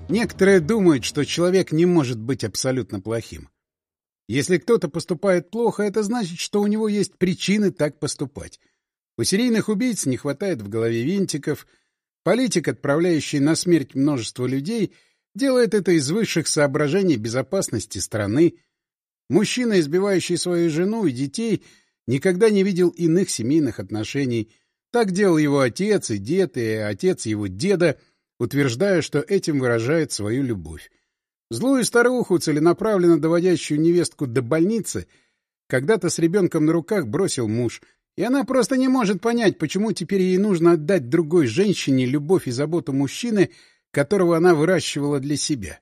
Некоторые думают, что человек не может быть абсолютно плохим. Если кто-то поступает плохо, это значит, что у него есть причины так поступать. У серийных убийц не хватает в голове винтиков. Политик, отправляющий на смерть множество людей, делает это из высших соображений безопасности страны. Мужчина, избивающий свою жену и детей, никогда не видел иных семейных отношений. Так делал его отец и дед, и отец его деда, утверждая, что этим выражает свою любовь. Злую старуху, целенаправленно доводящую невестку до больницы, когда-то с ребенком на руках бросил муж, и она просто не может понять, почему теперь ей нужно отдать другой женщине любовь и заботу мужчины, которого она выращивала для себя.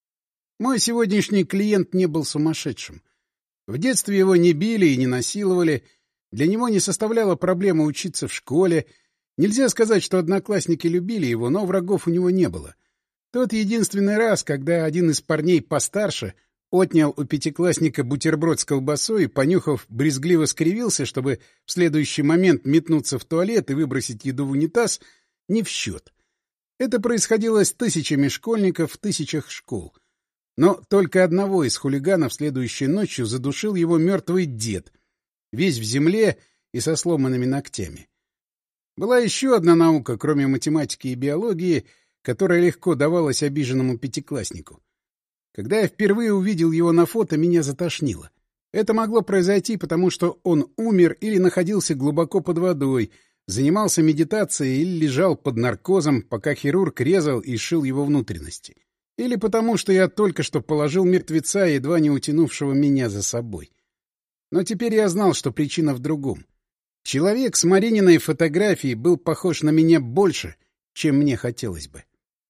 Мой сегодняшний клиент не был сумасшедшим. В детстве его не били и не насиловали, для него не составляло проблемы учиться в школе. Нельзя сказать, что одноклассники любили его, но врагов у него не было. Тот единственный раз, когда один из парней постарше отнял у пятиклассника бутерброд с колбасой и, понюхав, брезгливо скривился, чтобы в следующий момент метнуться в туалет и выбросить еду в унитаз, не в счет. Это происходило с тысячами школьников в тысячах школ. Но только одного из хулиганов следующей ночью задушил его мертвый дед, весь в земле и со сломанными ногтями. Была еще одна наука, кроме математики и биологии, которая легко давалась обиженному пятикласснику. Когда я впервые увидел его на фото, меня затошнило. Это могло произойти, потому что он умер или находился глубоко под водой, занимался медитацией или лежал под наркозом, пока хирург резал и шил его внутренности. Или потому что я только что положил мертвеца, едва не утянувшего меня за собой. Но теперь я знал, что причина в другом. Человек с Марининой фотографией был похож на меня больше, чем мне хотелось бы.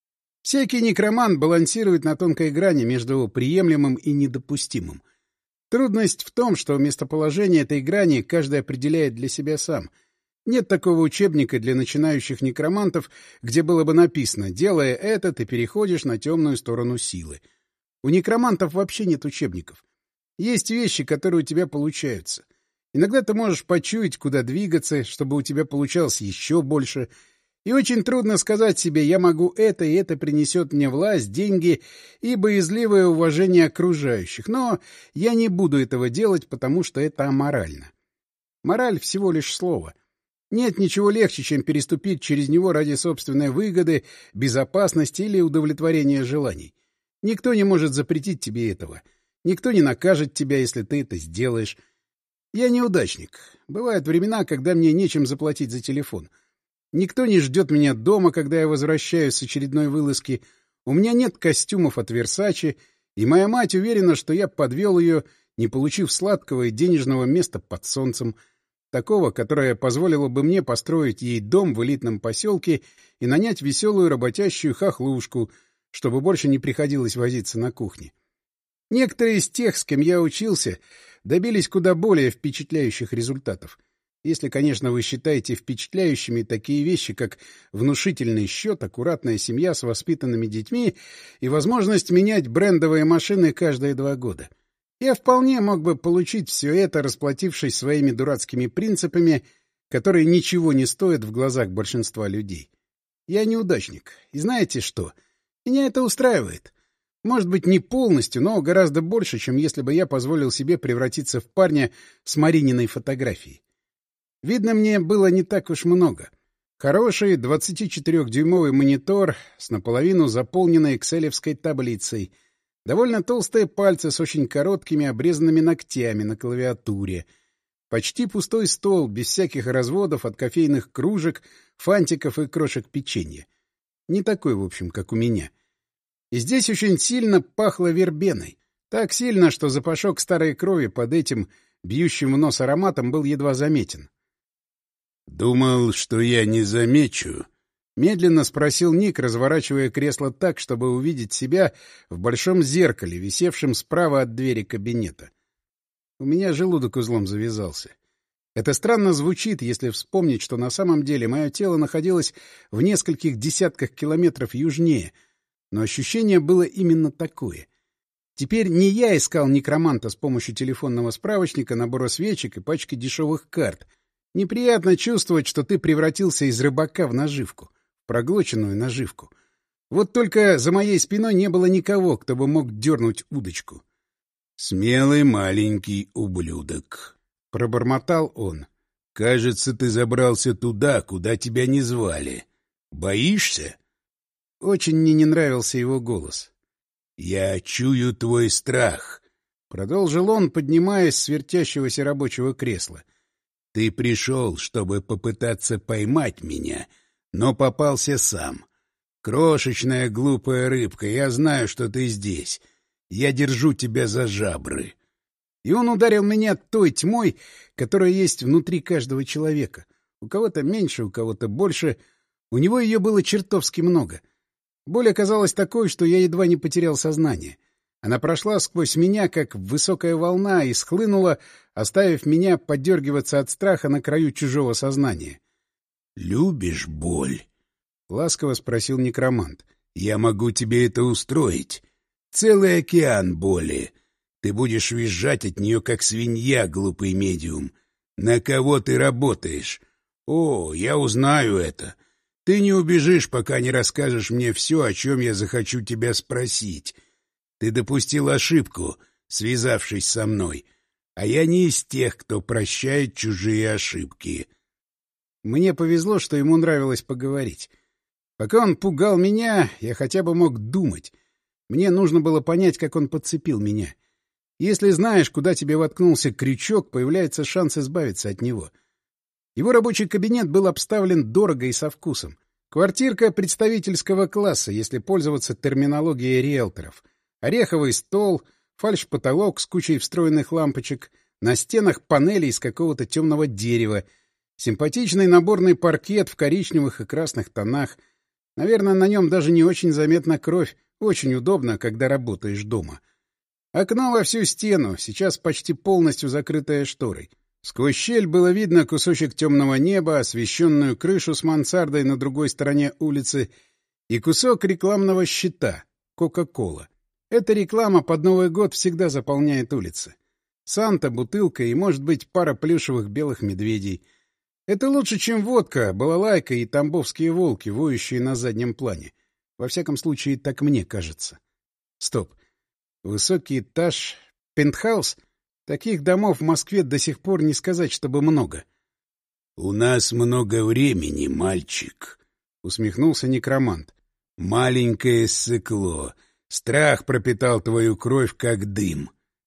Всякий некромант балансирует на тонкой грани между приемлемым и недопустимым. Трудность в том, что местоположение этой грани каждый определяет для себя сам. Нет такого учебника для начинающих некромантов, где было бы написано «делая это, ты переходишь на темную сторону силы». У некромантов вообще нет учебников. Есть вещи, которые у тебя получаются. Иногда ты можешь почуять, куда двигаться, чтобы у тебя получалось еще больше. И очень трудно сказать себе «я могу это, и это принесет мне власть, деньги и боязливое уважение окружающих». Но я не буду этого делать, потому что это аморально. Мораль — всего лишь слово. Нет ничего легче, чем переступить через него ради собственной выгоды, безопасности или удовлетворения желаний. Никто не может запретить тебе этого. Никто не накажет тебя, если ты это сделаешь. Я неудачник. Бывают времена, когда мне нечем заплатить за телефон. Никто не ждет меня дома, когда я возвращаюсь с очередной вылазки. У меня нет костюмов от Версачи, и моя мать уверена, что я подвел ее, не получив сладкого и денежного места под солнцем, такого, которое позволило бы мне построить ей дом в элитном поселке и нанять веселую работящую хохлушку, чтобы больше не приходилось возиться на кухне. Некоторые из тех, с кем я учился, добились куда более впечатляющих результатов. Если, конечно, вы считаете впечатляющими такие вещи, как внушительный счет, аккуратная семья с воспитанными детьми и возможность менять брендовые машины каждые 2 года. Я вполне мог бы получить все это, расплатившись своими дурацкими принципами, которые ничего не стоят в глазах большинства людей. Я неудачник. И знаете что? Меня это устраивает. Может быть, не полностью, но гораздо больше, чем если бы я позволил себе превратиться в парня с Марининой фотографией. Видно, мне было не так уж много. Хороший 24-дюймовый монитор с наполовину заполненной экселевской таблицей, довольно толстые пальцы с очень короткими обрезанными ногтями на клавиатуре, почти пустой стол, без всяких разводов от кофейных кружек, фантиков и крошек печенья. Не такой, в общем, как у меня. И здесь очень сильно пахло вербеной. Так сильно, что запашок старой крови под этим бьющим в нос ароматом был едва заметен. «Думал, что я не замечу?» — медленно спросил Ник, разворачивая кресло так, чтобы увидеть себя в большом зеркале, висевшем справа от двери кабинета. У меня желудок узлом завязался. Это странно звучит, если вспомнить, что на самом деле мое тело находилось в нескольких десятках километров южнее, но ощущение было именно такое. Теперь не я искал некроманта с помощью телефонного справочника, набора свечек и пачки дешевых карт. Неприятно чувствовать, что ты превратился из рыбака в наживку, в проглоченную наживку. Вот только за моей спиной не было никого, кто бы мог дернуть удочку. «Смелый маленький ублюдок», — пробормотал он. «Кажется, ты забрался туда, куда тебя не звали. Боишься?» Очень мне не нравился его голос. «Я чую твой страх», — продолжил он, поднимаясь с вертящегося рабочего кресла. «Ты пришел, чтобы попытаться поймать меня, но попался сам. Крошечная глупая рыбка, я знаю, что ты здесь. Я держу тебя за жабры». И он ударил меня той тьмой, которая есть внутри каждого человека. У кого-то меньше, у кого-то больше. У него ее было чертовски много. Боль оказалась такой, что я едва не потерял сознание. Она прошла сквозь меня, как высокая волна, и схлынула, оставив меня подергиваться от страха на краю чужого сознания. «Любишь боль?» — ласково спросил некромант. «Я могу тебе это устроить. Целый океан боли. Ты будешь визжать от нее, как свинья, глупый медиум. На кого ты работаешь? О, я узнаю это. Ты не убежишь, пока не расскажешь мне все, о чем я захочу тебя спросить. Ты допустил ошибку, связавшись со мной, а я не из тех, кто прощает чужие ошибки». Мне повезло, что ему нравилось поговорить. Пока он пугал меня, я хотя бы мог думать. Мне нужно было понять, как он подцепил меня. Если знаешь, куда тебе воткнулся крючок, появляется шанс избавиться от него. Его рабочий кабинет был обставлен дорого и со вкусом. Квартирка представительского класса, если пользоваться терминологией риэлторов. Ореховый стол, фальш-потолок с кучей встроенных лампочек, на стенах панели из какого-то темного дерева, симпатичный наборный паркет в коричневых и красных тонах. Наверное, на нем даже не очень заметна кровь. Очень удобно, когда работаешь дома. Окно во всю стену, сейчас почти полностью закрытое шторой. Сквозь щель было видно кусочек темного неба, освещенную крышу с мансардой на другой стороне улицы и кусок рекламного щита — Кока-Кола. Эта реклама под Новый год всегда заполняет улицы. Санта, бутылка и, может быть, пара плюшевых белых медведей. Это лучше, чем водка, балалайка и тамбовские волки, воющие на заднем плане. Во всяком случае, так мне кажется. Стоп. Высокий этаж, пентхаус? Таких домов в Москве до сих пор не сказать, чтобы много. — У нас много времени, мальчик, — усмехнулся некромант. — Маленькое ссыкло. Страх пропитал твою кровь, как дым.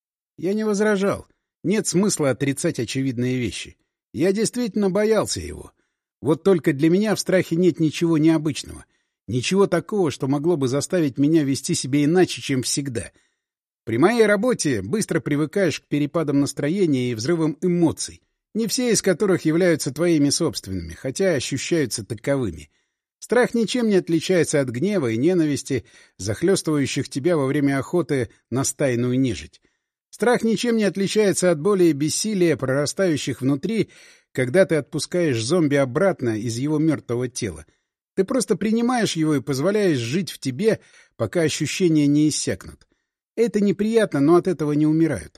Я не возражал. Нет смысла отрицать очевидные вещи. Я действительно боялся его. Вот только для меня в страхе нет ничего необычного. Ничего такого, что могло бы заставить меня вести себя иначе, чем всегда. При моей работе быстро привыкаешь к перепадам настроения и взрывам эмоций, не все из которых являются твоими собственными, хотя ощущаются таковыми. Страх ничем не отличается от гнева и ненависти, захлестывающих тебя во время охоты на стайную нежить. Страх ничем не отличается от боли и бессилия, прорастающих внутри, когда ты отпускаешь зомби обратно из его мертвого тела. Ты просто принимаешь его и позволяешь жить в тебе, пока ощущения не иссякнут. Это неприятно, но от этого не умирают.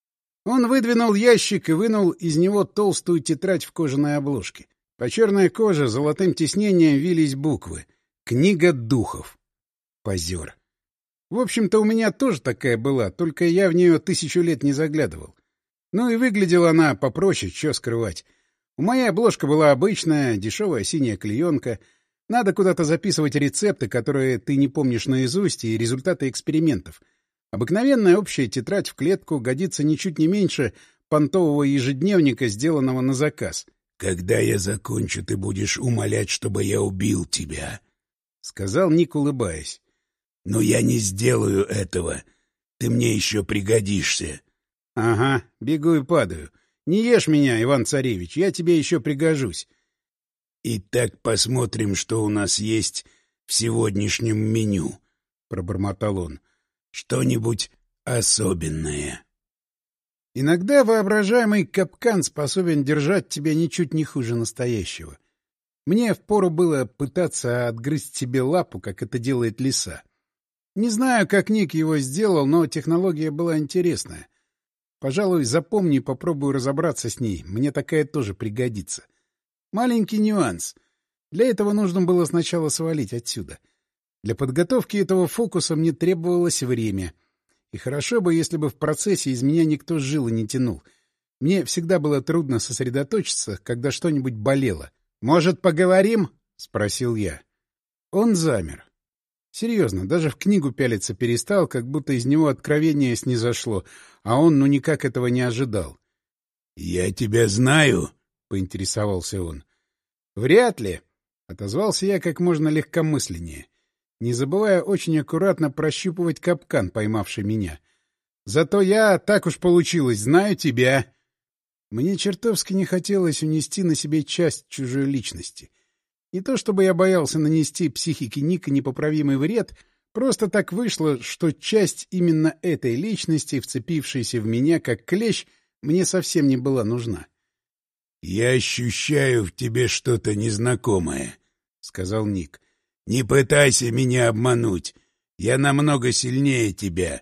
Он выдвинул ящик и вынул из него толстую тетрадь в кожаной обложке. По черной коже золотым тиснением вились буквы. «Книга духов». Позер. В общем-то, у меня тоже такая была, только я в нее 1000 лет не заглядывал. Ну и выглядела она попроще, чё скрывать. У моей обложка была обычная, дешевая синяя клеенка. Надо куда-то записывать рецепты, которые ты не помнишь наизусть, и результаты экспериментов. Обыкновенная общая тетрадь в клетку годится ничуть не меньше понтового ежедневника, сделанного на заказ. — Когда я закончу, ты будешь умолять, чтобы я убил тебя, — сказал Ник, улыбаясь. — Но я не сделаю этого. Ты мне еще пригодишься. — Ага, бегу и падаю. Не ешь меня, Иван-Царевич, я тебе еще пригожусь. — Итак, посмотрим, что у нас есть в сегодняшнем меню, — пробормотал он. Что-нибудь особенное. Иногда воображаемый капкан способен держать тебя ничуть не хуже настоящего. Мне впору было пытаться отгрызть себе лапу, как это делает лиса. Не знаю, как Ник его сделал, но технология была интересная. Пожалуй, запомню и попробую разобраться с ней. Мне такая тоже пригодится. Маленький нюанс. Для этого нужно было сначала свалить отсюда. Для подготовки этого фокуса мне требовалось время. И хорошо бы, если бы в процессе из меня никто жилы не тянул. Мне всегда было трудно сосредоточиться, когда что-нибудь болело. «Может, поговорим?» — спросил я. Он замер. Серьезно, даже в книгу пялиться перестал, как будто из него откровение снизошло, а он ну никак этого не ожидал. — Я тебя знаю? — поинтересовался он. — Вряд ли, — отозвался я как можно легкомысленнее, не забывая очень аккуратно прощупывать капкан, поймавший меня. — Зато я, так уж получилось, знаю тебя. Мне чертовски не хотелось унести на себе часть чужой личности. Не то чтобы я боялся нанести психике Ника непоправимый вред, просто так вышло, что часть именно этой личности, вцепившаяся в меня как клещ, мне совсем не была нужна. — Я ощущаю в тебе что-то незнакомое, — сказал Ник. — Не пытайся меня обмануть. Я намного сильнее тебя.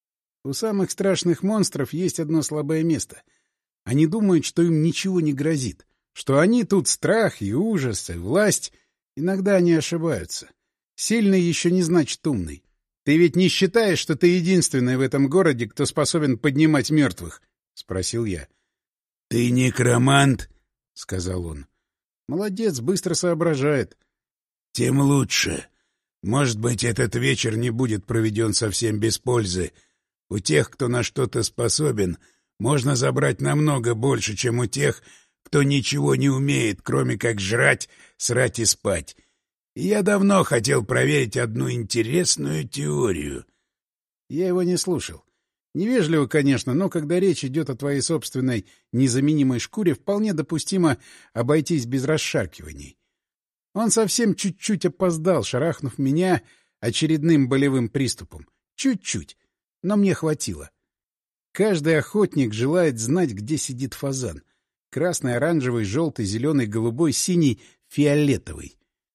У самых страшных монстров есть одно слабое место. Они думают, что им ничего не грозит, что они тут страх и ужас, и власть. Иногда они ошибаются. Сильный еще не значит умный. Ты ведь не считаешь, что ты единственный в этом городе, кто способен поднимать мертвых? — спросил я. — Ты некромант? — сказал он. — Молодец, быстро соображает. — Тем лучше. Может быть, этот вечер не будет проведен совсем без пользы. У тех, кто на что-то способен, можно забрать намного больше, чем у тех, кто ничего не умеет, кроме как жрать, срать и спать. И я давно хотел проверить одну интересную теорию. Я его не слушал. Невежливо, конечно, но когда речь идет о твоей собственной незаменимой шкуре, вполне допустимо обойтись без расшаркиваний. Он совсем чуть-чуть опоздал, шарахнув меня очередным болевым приступом. Чуть-чуть. Но мне хватило. Каждый охотник желает знать, где сидит фазан. Красный, оранжевый, желтый, зеленый, голубой, синий, фиолетовый.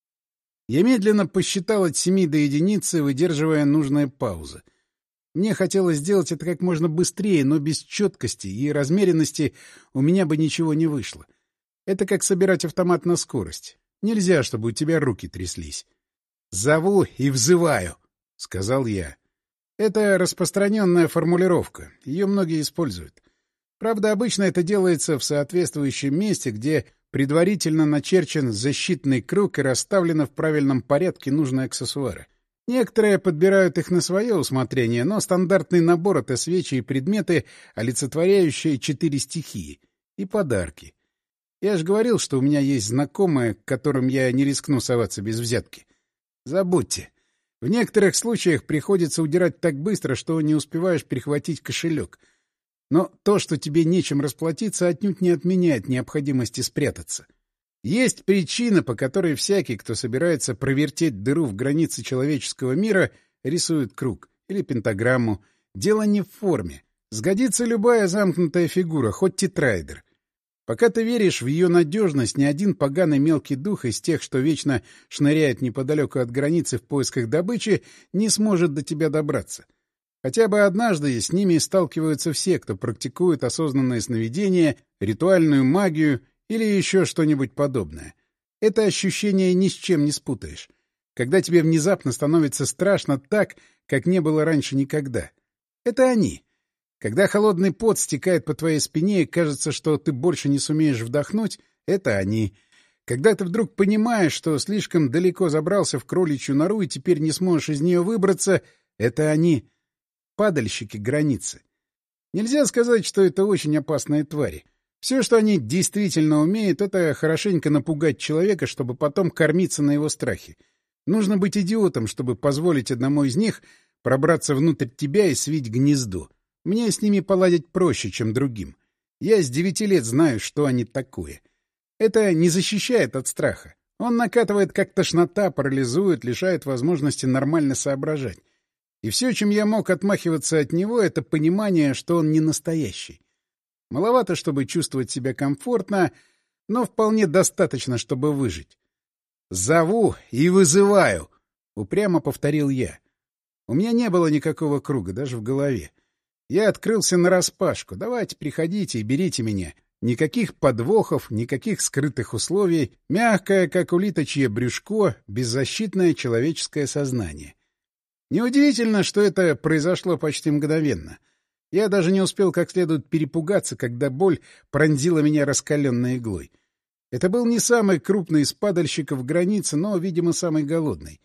Я медленно посчитал от 7 до единицы, выдерживая нужные паузы. Мне хотелось сделать это как можно быстрее, но без четкости и размеренности у меня бы ничего не вышло. Это как собирать автомат на скорость. Нельзя, чтобы у тебя руки тряслись. «Зову и взываю», — сказал я. Это распространенная формулировка. Ее многие используют. Правда, обычно это делается в соответствующем месте, где предварительно начерчен защитный круг и расставлены в правильном порядке нужные аксессуары. Некоторые подбирают их на свое усмотрение, но стандартный набор — это свечи и предметы, олицетворяющие 4 стихии, и подарки. Я же говорил, что у меня есть знакомые, к которым я не рискну соваться без взятки. Забудьте. В некоторых случаях приходится удирать так быстро, что не успеваешь перехватить кошелек. Но то, что тебе нечем расплатиться, отнюдь не отменяет необходимости спрятаться. Есть причина, по которой всякий, кто собирается провертеть дыру в границе человеческого мира, рисует круг или пентаграмму. Дело не в форме. Сгодится любая замкнутая фигура, хоть тетраэдр. Пока ты веришь в ее надежность, ни один поганый мелкий дух из тех, что вечно шныряет неподалеку от границы в поисках добычи, не сможет до тебя добраться. Хотя бы однажды с ними сталкиваются все, кто практикует осознанное сновидение, ритуальную магию или еще что-нибудь подобное. Это ощущение ни с чем не спутаешь. Когда тебе внезапно становится страшно так, как не было раньше никогда. Это они. Когда холодный пот стекает по твоей спине и кажется, что ты больше не сумеешь вдохнуть, это они. Когда ты вдруг понимаешь, что слишком далеко забрался в кроличью нору и теперь не сможешь из нее выбраться, это они. Падальщики границы. Нельзя сказать, что это очень опасные твари. Все, что они действительно умеют, это хорошенько напугать человека, чтобы потом кормиться на его страхе. Нужно быть идиотом, чтобы позволить одному из них пробраться внутрь тебя и свить гнездо. Мне с ними поладить проще, чем другим. Я с 9 лет знаю, что они такое. Это не защищает от страха. Он накатывает как тошнота, парализует, лишает возможности нормально соображать. И все, чем я мог отмахиваться от него, это понимание, что он не настоящий. Маловато, чтобы чувствовать себя комфортно, но вполне достаточно, чтобы выжить. «Зову и вызываю», — упрямо повторил я. У меня не было никакого круга, даже в голове. Я открылся нараспашку. Давайте, приходите и берите меня. Никаких подвохов, никаких скрытых условий, мягкое, как улиточье брюшко, беззащитное человеческое сознание. Неудивительно, что это произошло почти мгновенно. Я даже не успел как следует перепугаться, когда боль пронзила меня раскаленной иглой. Это был не самый крупный из падальщиков границы, но, видимо, самый голодный.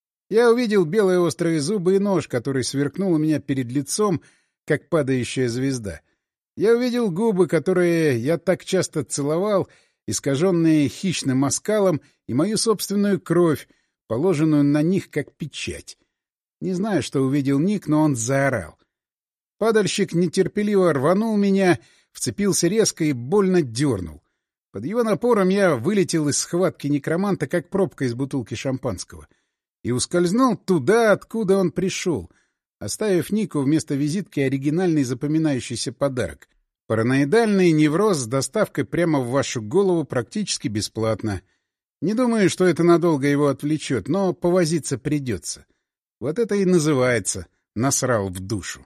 Я увидел белые острые зубы и нож, который сверкнул у меня перед лицом, как падающая звезда. Я увидел губы, которые я так часто целовал, искаженные хищным оскалом, и мою собственную кровь, положенную на них как печать. Не знаю, что увидел Ник, но он заорал. Падальщик нетерпеливо рванул меня, вцепился резко и больно дернул. Под его напором я вылетел из схватки некроманта, как пробка из бутылки шампанского, и ускользнул туда, откуда он пришел, оставив Нику вместо визитки оригинальный запоминающийся подарок. Параноидальный невроз с доставкой прямо в вашу голову практически бесплатно. Не думаю, что это надолго его отвлечет, но повозиться придется. Вот это и называется «насрал в душу».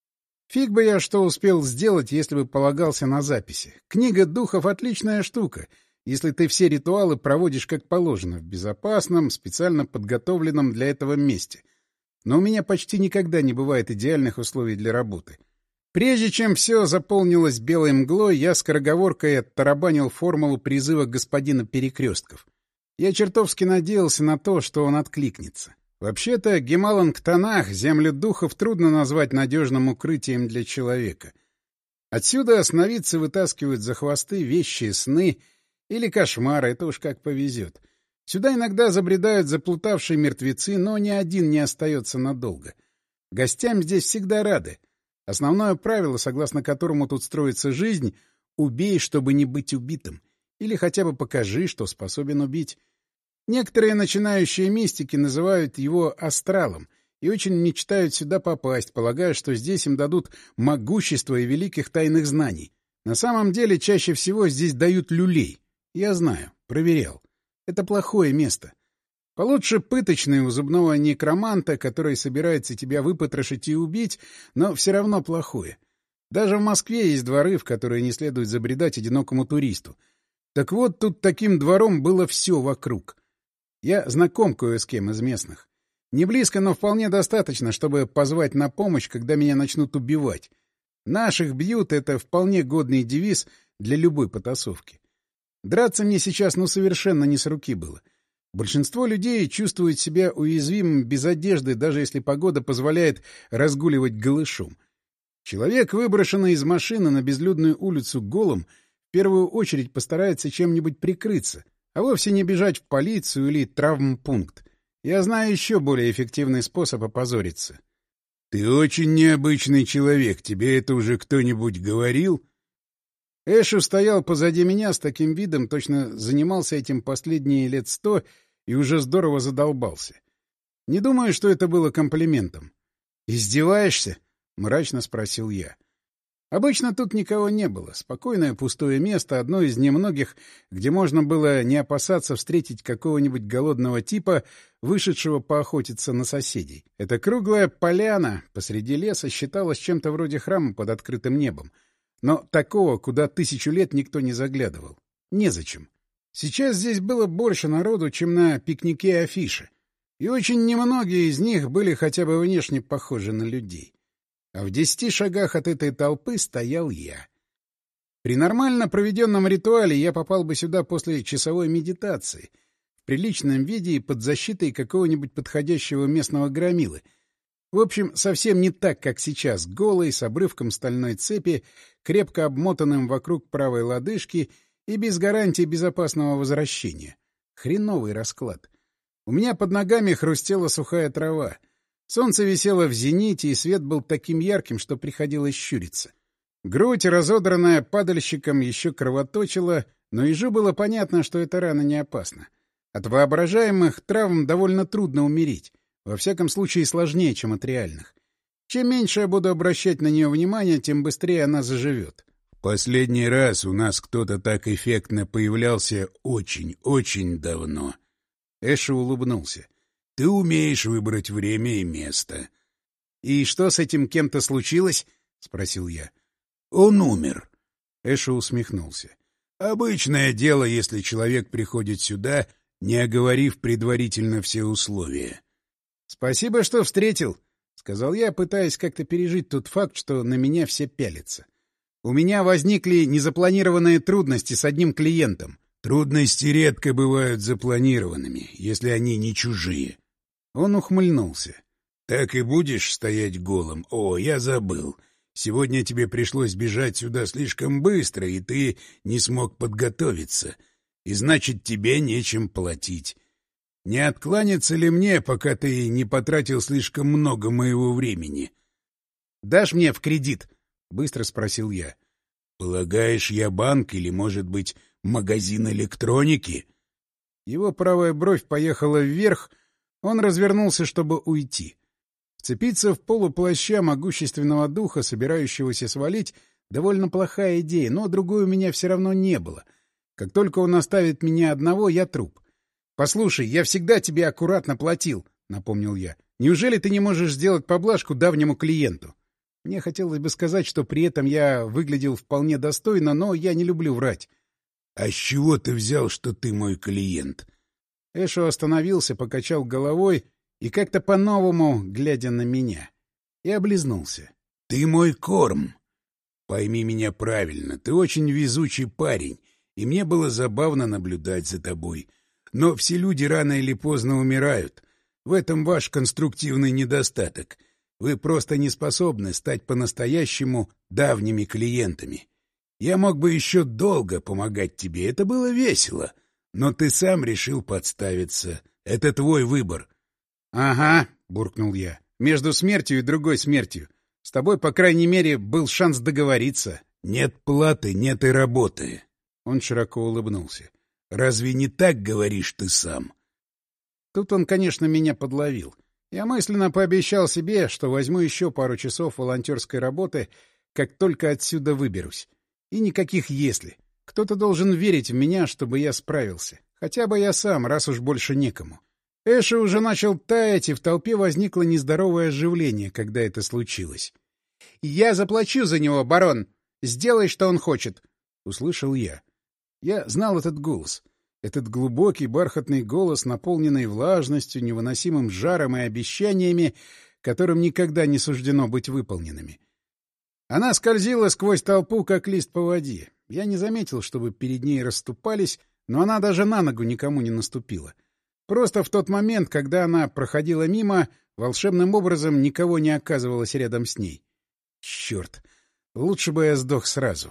Фиг бы я что успел сделать, если бы полагался на записи. Книга духов — отличная штука, если ты все ритуалы проводишь как положено, в безопасном, специально подготовленном для этого месте. Но у меня почти никогда не бывает идеальных условий для работы. Прежде чем все заполнилось белой мглой, я скороговоркой оттарабанил формулу призыва господина Перекрестков. Я чертовски надеялся на то, что он откликнется. Вообще-то Гемаланг-Танах, землю духов, трудно назвать надежным укрытием для человека. Отсюда сновидцы вытаскивают за хвосты вещи, сны или кошмары, это уж как повезет. Сюда иногда забредают заплутавшие мертвецы, но ни один не остается надолго. Гостям здесь всегда рады. Основное правило, согласно которому тут строится жизнь — убей, чтобы не быть убитым. Или хотя бы покажи, что способен убить. Некоторые начинающие мистики называют его астралом и очень мечтают сюда попасть, полагая, что здесь им дадут могущество и великих тайных знаний. На самом деле чаще всего здесь дают люлей. Я знаю, проверял. Это плохое место. Получше пыточное у зубного некроманта, который собирается тебя выпотрошить и убить, но все равно плохое. Даже в Москве есть дворы, в которые не следует забредать одинокому туристу. Так вот, тут таким двором было все вокруг. Я знаком кое с кем из местных. Не близко, но вполне достаточно, чтобы позвать на помощь, когда меня начнут убивать. Наших бьют — это вполне годный девиз для любой потасовки. Драться мне сейчас совершенно не с руки было. Большинство людей чувствует себя уязвимым без одежды, даже если погода позволяет разгуливать голышом. Человек, выброшенный из машины на безлюдную улицу голым, в первую очередь постарается чем-нибудь прикрыться, а вовсе не бежать в полицию или травмпункт. Я знаю еще более эффективный способ опозориться. — Ты очень необычный человек. Тебе это уже кто-нибудь говорил? Эшу стоял позади меня с таким видом, точно занимался этим последние лет 100 и уже здорово задолбался. Не думаю, что это было комплиментом. «Издеваешься?» — мрачно спросил я. Обычно тут никого не было. Спокойное пустое место, одно из немногих, где можно было не опасаться встретить какого-нибудь голодного типа, вышедшего поохотиться на соседей. Эта круглая поляна посреди леса считалась чем-то вроде храма под открытым небом. Но такого, куда 1000 лет никто не заглядывал. Незачем. Сейчас здесь было больше народу, чем на пикнике афиши. И очень немногие из них были хотя бы внешне похожи на людей. А в 10 шагах от этой толпы стоял я. При нормально проведенном ритуале я попал бы сюда после часовой медитации, в приличном виде и под защитой какого-нибудь подходящего местного громилы. В общем, совсем не так, как сейчас, голый, с обрывком стальной цепи, крепко обмотанным вокруг правой лодыжки и без гарантии безопасного возвращения. Хреновый расклад. У меня под ногами хрустела сухая трава. Солнце висело в зените, и свет был таким ярким, что приходилось щуриться. Грудь, разодранная падальщиком, еще кровоточила, но ежу было понятно, что эта рана не опасна. От воображаемых травм довольно трудно умереть. Во всяком случае, сложнее, чем от реальных. Чем меньше я буду обращать на нее внимание, тем быстрее она заживет. Последний раз у нас кто-то так эффектно появлялся очень давно. Эша улыбнулся. Ты умеешь выбрать время и место. — И что с этим кем-то случилось? — спросил я. — Он умер. Эша усмехнулся. Обычное дело, если человек приходит сюда, не оговорив предварительно все условия. — Спасибо, что встретил, — сказал я, пытаясь как-то пережить тот факт, что на меня все пялятся. У меня возникли незапланированные трудности с одним клиентом. Трудности редко бывают запланированными, если они не чужие. Он ухмыльнулся. — Так и будешь стоять голым? О, я забыл. Сегодня тебе пришлось бежать сюда слишком быстро, и ты не смог подготовиться. И значит, тебе нечем платить. Не откланяться ли мне, пока ты не потратил слишком много моего времени? — Дашь мне в кредит? — быстро спросил я. — Полагаешь, я банк или, может быть, магазин электроники? Его правая бровь поехала вверх, он развернулся, чтобы уйти. Вцепиться в полу плаща могущественного духа, собирающегося свалить, довольно плохая идея, но другой у меня все равно не было. Как только он оставит меня одного, я труп. — Послушай, я всегда тебе аккуратно платил, — напомнил я. — Неужели ты не можешь сделать поблажку давнему клиенту? Мне хотелось бы сказать, что при этом я выглядел вполне достойно, но я не люблю врать. — А с чего ты взял, что ты мой клиент? Эшо остановился, покачал головой и как-то по-новому, глядя на меня, и облизнулся. — Ты мой корм. Пойми меня правильно, ты очень везучий парень, и мне было забавно наблюдать за тобой. Но все люди рано или поздно умирают. В этом ваш конструктивный недостаток. Вы просто не способны стать по-настоящему давними клиентами. Я мог бы еще долго помогать тебе, это было весело. Но ты сам решил подставиться. Это твой выбор. — Ага, — буркнул я, — между смертью и другой смертью. С тобой, по крайней мере, был шанс договориться. — Нет платы, нет и работы. Он широко улыбнулся. — Разве не так говоришь ты сам? Тут он, конечно, меня подловил. Я мысленно пообещал себе, что возьму еще пару часов волонтерской работы, как только отсюда выберусь. И никаких «если». Кто-то должен верить в меня, чтобы я справился. Хотя бы я сам, раз уж больше некому. Эша уже начал таять, и в толпе возникло нездоровое оживление, когда это случилось. — Я заплачу за него, барон! Сделай, что он хочет! — услышал я. Я знал этот голос. Этот глубокий бархатный голос, наполненный влажностью, невыносимым жаром и обещаниями, которым никогда не суждено быть выполненными. Она скользила сквозь толпу, как лист по воде. Я не заметил, чтобы перед ней расступались, но она даже на ногу никому не наступила. Просто в тот момент, когда она проходила мимо, волшебным образом никого не оказывалось рядом с ней. Черт! Лучше бы я сдох сразу.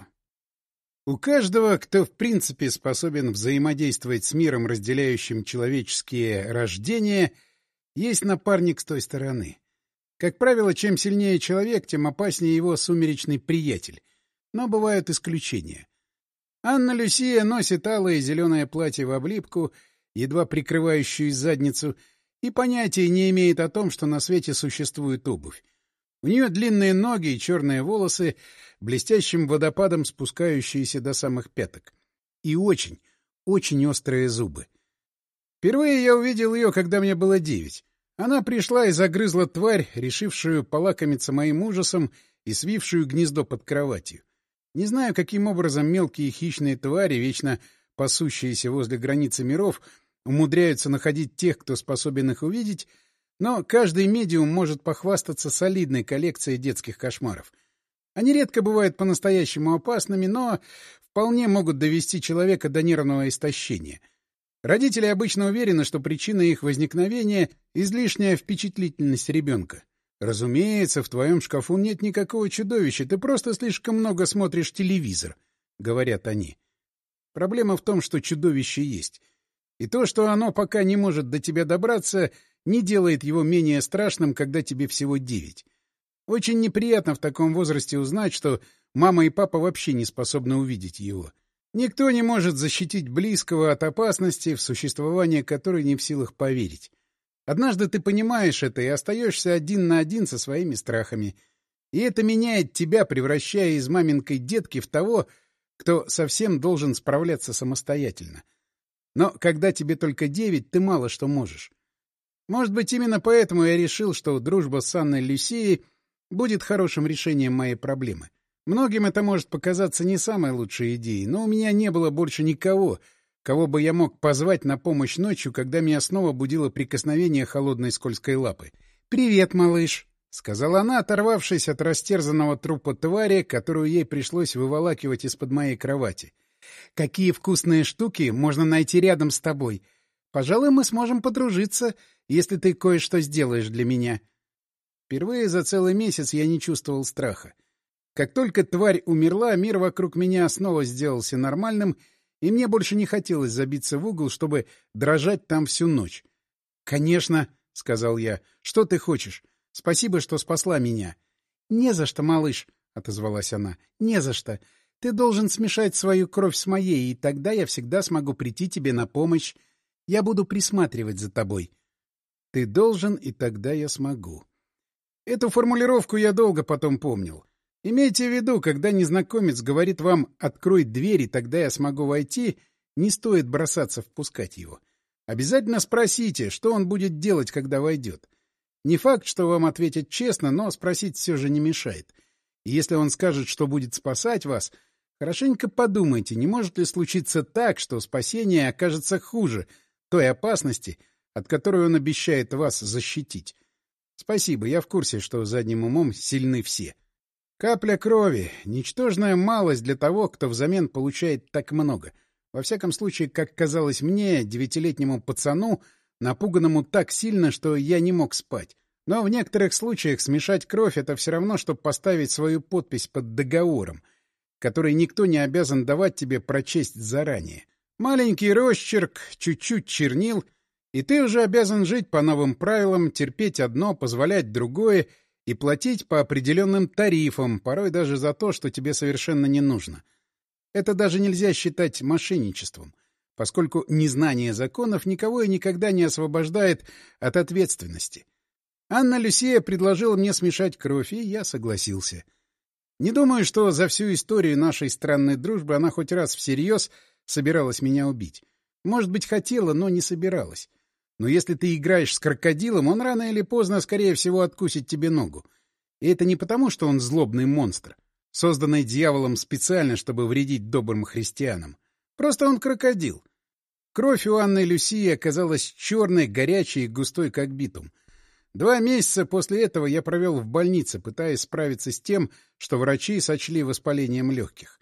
У каждого, кто в принципе способен взаимодействовать с миром, разделяющим человеческие рождения, есть напарник с той стороны. Как правило, чем сильнее человек, тем опаснее его сумеречный приятель. Но бывают исключения. Анна Люсия носит алое и зеленое платье в облипку, едва прикрывающую задницу, и понятия не имеет о том, что на свете существует обувь. У нее длинные ноги и черные волосы, блестящим водопадом спускающиеся до самых пяток. И очень, очень острые зубы. Впервые я увидел ее, когда мне было 9. Она пришла и загрызла тварь, решившую полакомиться моим ужасом и свившую гнездо под кроватью. Не знаю, каким образом мелкие хищные твари, вечно пасущиеся возле границы миров, умудряются находить тех, кто способен их увидеть, но каждый медиум может похвастаться солидной коллекцией детских кошмаров. Они редко бывают по-настоящему опасными, но вполне могут довести человека до нервного истощения. Родители обычно уверены, что причина их возникновения — излишняя впечатлительность ребенка. «Разумеется, в твоем шкафу нет никакого чудовища, ты просто слишком много смотришь телевизор», — говорят они. Проблема в том, что чудовище есть. И то, что оно пока не может до тебя добраться, не делает его менее страшным, когда тебе всего 9. Очень неприятно в таком возрасте узнать, что мама и папа вообще не способны увидеть его. Никто не может защитить близкого от опасности, в существование которой не в силах поверить. Однажды ты понимаешь это и остаешься один на один со своими страхами. И это меняет тебя, превращая из маменькой детки в того, кто совсем должен справляться самостоятельно. Но когда тебе только 9, ты мало что можешь. Может быть, именно поэтому я решил, что дружба с Анной Люсией будет хорошим решением моей проблемы. Многим это может показаться не самой лучшей идеей, но у меня не было больше никого, кого бы я мог позвать на помощь ночью, когда меня снова будило прикосновение холодной скользкой лапы. «Привет, малыш», — сказала она, оторвавшись от растерзанного трупа твари, которую ей пришлось выволакивать из-под моей кровати. «Какие вкусные штуки можно найти рядом с тобой. Пожалуй, мы сможем подружиться, если ты кое-что сделаешь для меня». Впервые за целый месяц я не чувствовал страха. Как только тварь умерла, мир вокруг меня снова сделался нормальным, и мне больше не хотелось забиться в угол, чтобы дрожать там всю ночь. «Конечно», — сказал я, — «что ты хочешь? Спасибо, что спасла меня». «Не за что, малыш», — отозвалась она, — «не за что. Ты должен смешать свою кровь с моей, и тогда я всегда смогу прийти тебе на помощь. Я буду присматривать за тобой». «Ты должен, и тогда я смогу». Эту формулировку я долго потом помнил. Имейте в виду, когда незнакомец говорит вам «открой дверь, и тогда я смогу войти», не стоит бросаться впускать его. Обязательно спросите, что он будет делать, когда войдет. Не факт, что вам ответят честно, но спросить все же не мешает. И если он скажет, что будет спасать вас, хорошенько подумайте, не может ли случиться так, что спасение окажется хуже той опасности, от которой он обещает вас защитить. Спасибо, я в курсе, что задним умом сильны все. Капля крови — ничтожная малость для того, кто взамен получает так много. Во всяком случае, как казалось мне, 9-летнему пацану, напуганному так сильно, что я не мог спать. Но в некоторых случаях смешать кровь — это все равно, что поставить свою подпись под договором, который никто не обязан давать тебе прочесть заранее. Маленький росчерк, чуть-чуть чернил — и ты уже обязан жить по новым правилам, терпеть одно, позволять другое и платить по определенным тарифам, порой даже за то, что тебе совершенно не нужно. Это даже нельзя считать мошенничеством, поскольку незнание законов никого и никогда не освобождает от ответственности. Анна Люсия предложила мне смешать кровь, и я согласился. Не думаю, что за всю историю нашей странной дружбы она хоть раз всерьез собиралась меня убить. Может быть, хотела, но не собиралась. Но если ты играешь с крокодилом, он рано или поздно, скорее всего, откусит тебе ногу. И это не потому, что он злобный монстр, созданный дьяволом специально, чтобы вредить добрым христианам. Просто он крокодил. Кровь у Анны Люсии оказалась черной, горячей и густой, как битум. 2 месяца после этого я провел в больнице, пытаясь справиться с тем, что врачи сочли воспалением легких.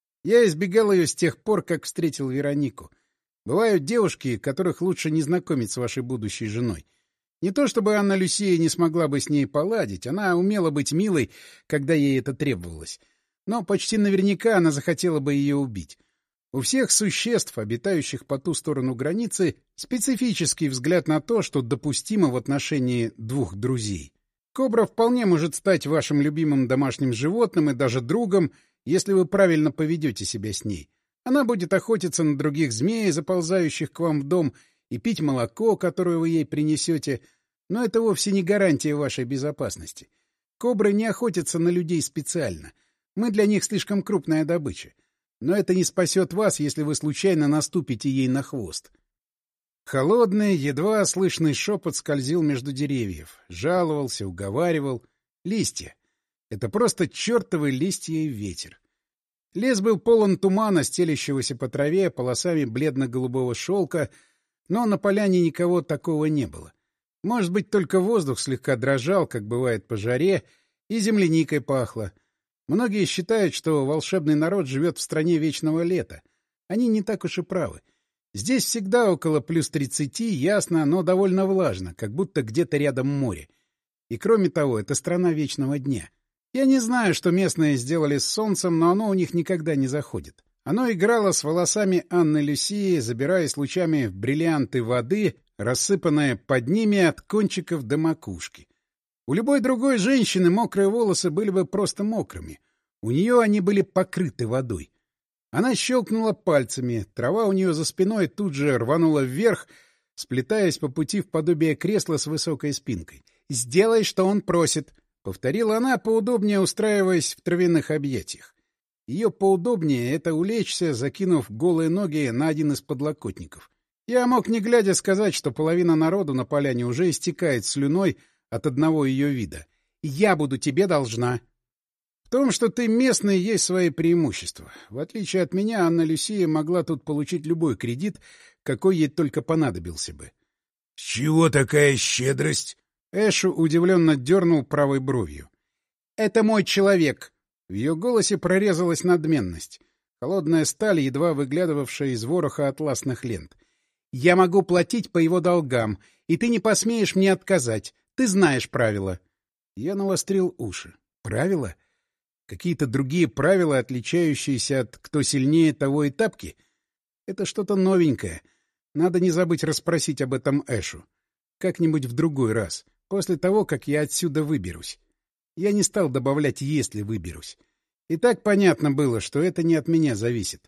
Я избегал ее с тех пор, как встретил Веронику. Бывают девушки, которых лучше не знакомить с вашей будущей женой. Не то чтобы Анна Люсия не смогла бы с ней поладить, она умела быть милой, когда ей это требовалось. Но почти наверняка она захотела бы ее убить. У всех существ, обитающих по ту сторону границы, специфический взгляд на то, что допустимо в отношении 2 друзей. Кобра вполне может стать вашим любимым домашним животным и даже другом, если вы правильно поведете себя с ней. Она будет охотиться на других змей, заползающих к вам в дом, и пить молоко, которое вы ей принесете, но это вовсе не гарантия вашей безопасности. Кобры не охотятся на людей специально. Мы для них слишком крупная добыча. Но это не спасет вас, если вы случайно наступите ей на хвост. Холодный, едва слышный шепот скользил между деревьев. Жаловался, уговаривал. Листья. Это просто чертовы листья и ветер. Лес был полон тумана, стелящегося по траве полосами бледно-голубого шелка, но на поляне никого такого не было. Может быть, только воздух слегка дрожал, как бывает по жаре, и земляникой пахло. Многие считают, что волшебный народ живет в стране вечного лета. Они не так уж и правы. Здесь всегда около плюс 30, ясно, но довольно влажно, как будто где-то рядом море. И кроме того, это страна вечного дня. Я не знаю, что местные сделали с солнцем, но оно у них никогда не заходит. Оно играло с волосами Анны Люсии, забираясь лучами в бриллианты воды, рассыпанные под ними от кончиков до макушки. У любой другой женщины мокрые волосы были бы просто мокрыми. У нее они были покрыты водой. Она щелкнула пальцами, трава у нее за спиной тут же рванула вверх, сплетаясь по пути в подобие кресла с высокой спинкой. «Сделай, что он просит», — повторила она, поудобнее устраиваясь в травяных объятиях. Ее поудобнее — это улечься, закинув голые ноги на один из подлокотников. Я мог не глядя сказать, что половина народу на поляне уже истекает слюной от одного ее вида. «Я буду тебе должна». В том, что ты местный, есть свои преимущества. В отличие от меня, Анна Люсия могла тут получить любой кредит, какой ей только понадобился бы. — С чего такая щедрость? Эшу удивленно дернул правой бровью. — Это мой человек. В ее голосе прорезалась надменность. Холодная сталь, едва выглядывавшая из вороха атласных лент. — Я могу платить по его долгам, и ты не посмеешь мне отказать. Ты знаешь правила. Я навострил уши. Правила? Какие-то другие правила, отличающиеся от «кто сильнее, того и тапки»? Это что-то новенькое. Надо не забыть расспросить об этом Эшу. Как-нибудь в другой раз, после того, как я отсюда выберусь. Я не стал добавлять «если выберусь». И так понятно было, что это не от меня зависит.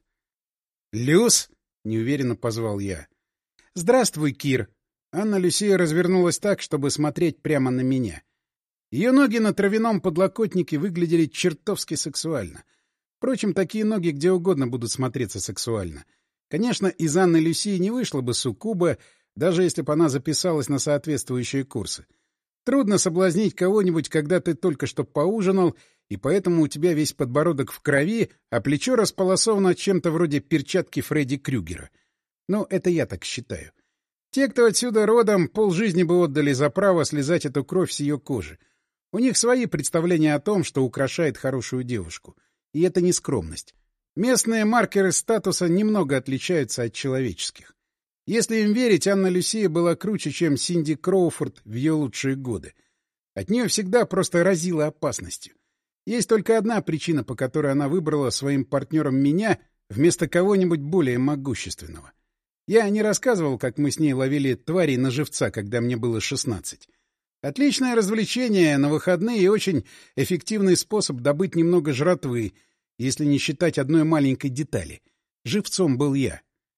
«Люс?» — неуверенно позвал я. «Здравствуй, Кир». Анна Люсия развернулась так, чтобы смотреть прямо на меня. Ее ноги на травяном подлокотнике выглядели чертовски сексуально. Впрочем, такие ноги где угодно будут смотреться сексуально. Конечно, из Анны Люсии не вышло бы суккуба, даже если бы она записалась на соответствующие курсы. Трудно соблазнить кого-нибудь, когда ты только что поужинал, и поэтому у тебя весь подбородок в крови, а плечо располосовано чем-то вроде перчатки Фредди Крюгера. Ну, это я так считаю. Те, кто отсюда родом, полжизни бы отдали за право слезать эту кровь с ее кожи. У них свои представления о том, что украшает хорошую девушку. И это не скромность. Местные маркеры статуса немного отличаются от человеческих. Если им верить, Анна Люсия была круче, чем Синди Кроуфорд в ее лучшие годы. От нее всегда просто разило опасностью. Есть только одна причина, по которой она выбрала своим партнером меня вместо кого-нибудь более могущественного. Я не рассказывал, как мы с ней ловили тварей на живца, когда мне было 16. Отличное развлечение на выходные и очень эффективный способ добыть немного жратвы, если не считать одной маленькой детали. Живцом был я.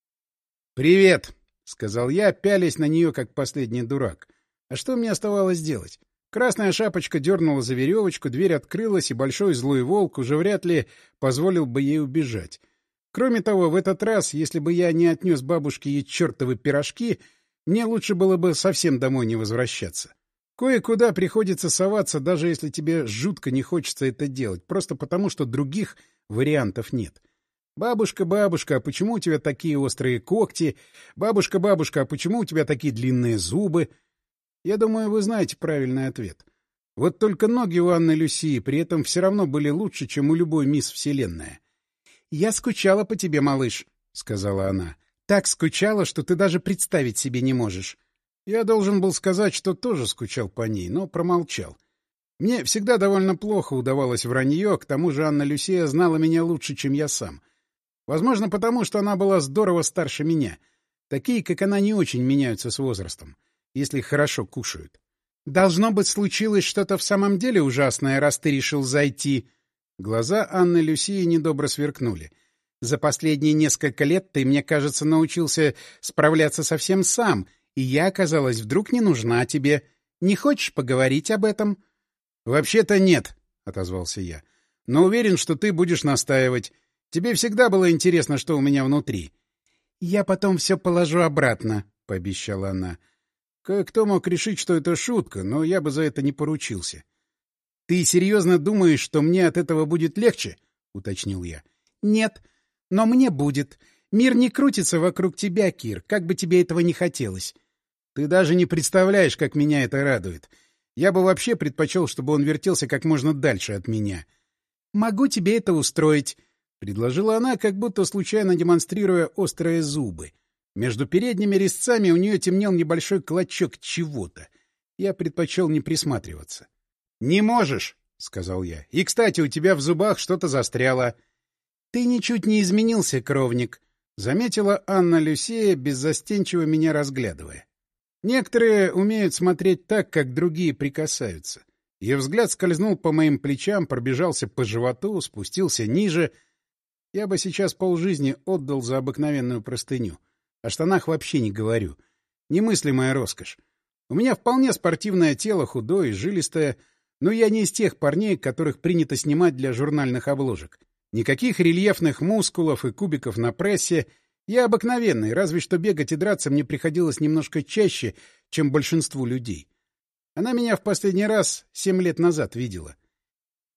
«Привет», — сказал я, пялясь на нее, как последний дурак. А что мне оставалось делать? Красная шапочка дернула за веревочку, дверь открылась, и большой злой волк уже вряд ли позволил бы ей убежать. Кроме того, в этот раз, если бы я не отнес бабушке ей чертовы пирожки, мне лучше было бы совсем домой не возвращаться. Кое-куда приходится соваться, даже если тебе жутко не хочется это делать, просто потому, что других вариантов нет. «Бабушка, бабушка, а почему у тебя такие острые когти? Бабушка, бабушка, а почему у тебя такие длинные зубы?» Я думаю, вы знаете правильный ответ. Вот только ноги у Анны Люсии при этом все равно были лучше, чем у любой мисс Вселенная. «Я скучала по тебе, малыш», — сказала она. «Так скучала, что ты даже представить себе не можешь». Я должен был сказать, что тоже скучал по ней, но промолчал. Мне всегда довольно плохо удавалось вранье, к тому же Анна Люсия знала меня лучше, чем я сам. Возможно, потому что она была здорово старше меня. Такие, как она, не очень меняются с возрастом, если хорошо кушают. «Должно быть, случилось что-то в самом деле ужасное, раз ты решил зайти». Глаза Анны Люсии недобро сверкнули. «За последние несколько лет ты, мне кажется, научился справляться совсем сам, и я, оказалось, вдруг не нужна тебе. Не хочешь поговорить об этом?» «Вообще-то нет», — отозвался я. «Но уверен, что ты будешь настаивать. Тебе всегда было интересно, что у меня внутри». «Я потом все положу обратно», — пообещала она. Кое-кто мог решить, что это шутка, но я бы за это не поручился. «Ты серьезно думаешь, что мне от этого будет легче?» — уточнил я. «Нет, но мне будет. Мир не крутится вокруг тебя, Кир, как бы тебе этого не хотелось. Ты даже не представляешь, как меня это радует. Я бы вообще предпочел, чтобы он вертелся как можно дальше от меня». «Могу тебе это устроить», — предложила она, как будто случайно демонстрируя острые зубы. Между передними резцами у нее темнел небольшой клочок чего-то. Я предпочел не присматриваться. «Не можешь», — сказал я. «И, кстати, у тебя в зубах что-то застряло». «Ты ничуть не изменился, кровник», — заметила Анна Люсия, беззастенчиво меня разглядывая. Некоторые умеют смотреть так, как другие прикасаются. Ее взгляд скользнул по моим плечам, пробежался по животу, спустился ниже. Я бы сейчас полжизни отдал за обыкновенную простыню. О штанах вообще не говорю. Немыслимая роскошь. У меня вполне спортивное тело, худое и жилистое, но я не из тех парней, которых принято снимать для журнальных обложек. Никаких рельефных мускулов и кубиков на прессе. Я обыкновенный, разве что бегать и драться мне приходилось немножко чаще, чем большинству людей. Она меня в последний раз 7 лет назад видела.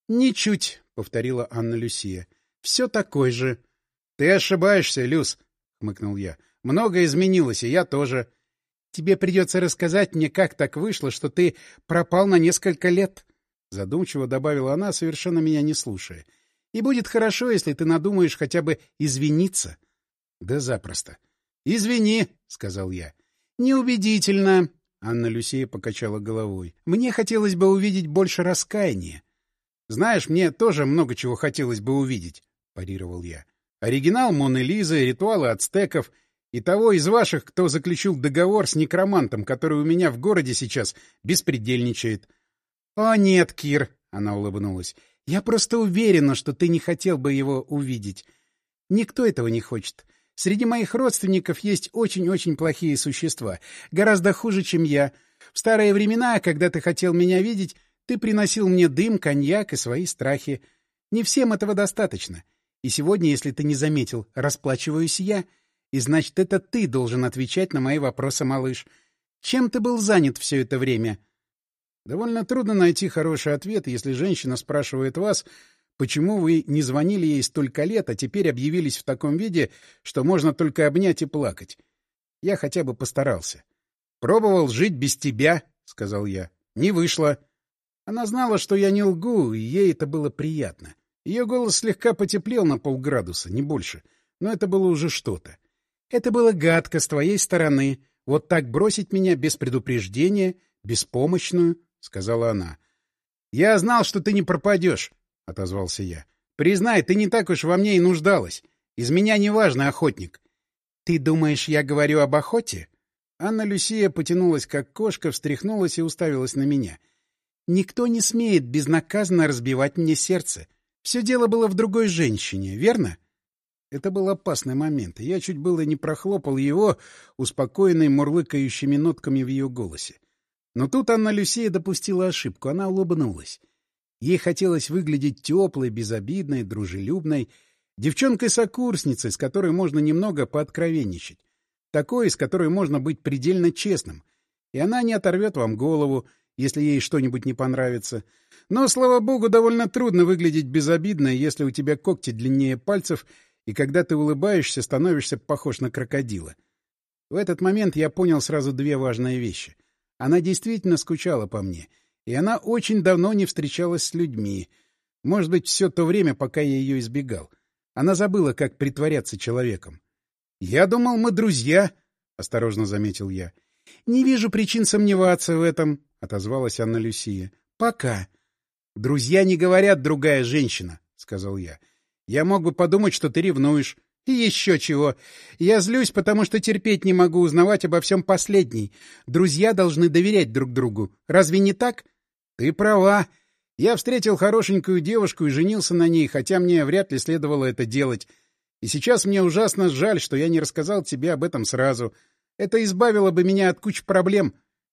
— Ничуть, — повторила Анна-Люсия. — Все такой же. — Ты ошибаешься, Люс, — хмыкнул я. — Многое изменилось, и я тоже. — Тебе придется рассказать мне, как так вышло, что ты пропал на несколько лет, — задумчиво добавила она, совершенно меня не слушая. — И будет хорошо, если ты надумаешь хотя бы извиниться. — Да запросто. — Извини, — сказал я. — Неубедительно, — Анна-Люсия покачала головой. — Мне хотелось бы увидеть больше раскаяния. — Знаешь, мне тоже много чего хотелось бы увидеть, — парировал я. Оригинал Моны Лизы, ритуалы ацтеков и того из ваших, кто заключил договор с некромантом, который у меня в городе сейчас беспредельничает. — О, нет, Кир, — она улыбнулась, — я просто уверена, что ты не хотел бы его увидеть. Никто этого не хочет. Среди моих родственников есть очень-очень плохие существа, гораздо хуже, чем я. В старые времена, когда ты хотел меня видеть, ты приносил мне дым, коньяк и свои страхи. Не всем этого достаточно. И сегодня, если ты не заметил, расплачиваюсь я. И значит, это ты должен отвечать на мои вопросы, малыш. Чем ты был занят все это время? Довольно трудно найти хороший ответ, если женщина спрашивает вас, почему вы не звонили ей столько лет, а теперь объявились в таком виде, что можно только обнять и плакать. Я хотя бы постарался. — Пробовал жить без тебя, — сказал я. — Не вышло. Она знала, что я не лгу, и ей это было приятно. Ее голос слегка потеплел на полградуса, не больше, но это было уже что-то. — Это было гадко с твоей стороны, вот так бросить меня без предупреждения, беспомощную, — сказала она. — Я знал, что ты не пропадешь, — отозвался я. — Признай, ты не так уж во мне и нуждалась. Из меня неважный охотник. — Ты думаешь, я говорю об охоте? Анна-Люсия потянулась, как кошка, встряхнулась и уставилась на меня. — Никто не смеет безнаказанно разбивать мне сердце. Все дело было в другой женщине, верно? Это был опасный момент, и я чуть было не прохлопал его, успокоенный мурлыкающими нотками в ее голосе. Но тут Анна-Люсия допустила ошибку, она улыбнулась. Ей хотелось выглядеть теплой, безобидной, дружелюбной, девчонкой-сокурсницей, с которой можно немного пооткровенничать, такой, с которой можно быть предельно честным, и она не оторвет вам голову, если ей что-нибудь не понравится. Но, слава богу, довольно трудно выглядеть безобидно, если у тебя когти длиннее пальцев, и когда ты улыбаешься, становишься похож на крокодила. В этот момент я понял сразу две важные вещи. Она действительно скучала по мне, и она очень давно не встречалась с людьми. Может быть, все то время, пока я ее избегал. Она забыла, как притворяться человеком. — Я думал, мы друзья, — осторожно заметил я. — Не вижу причин сомневаться в этом, — отозвалась Анна-Люсия. — Пока. — Друзья не говорят «другая женщина», — сказал я. — Я мог бы подумать, что ты ревнуешь. И еще чего. Я злюсь, потому что терпеть не могу узнавать обо всем последней. Друзья должны доверять друг другу. Разве не так? Ты права. Я встретил хорошенькую девушку и женился на ней, хотя мне вряд ли следовало это делать. И сейчас мне ужасно жаль, что я не рассказал тебе об этом сразу. Это избавило бы меня от кучи проблем.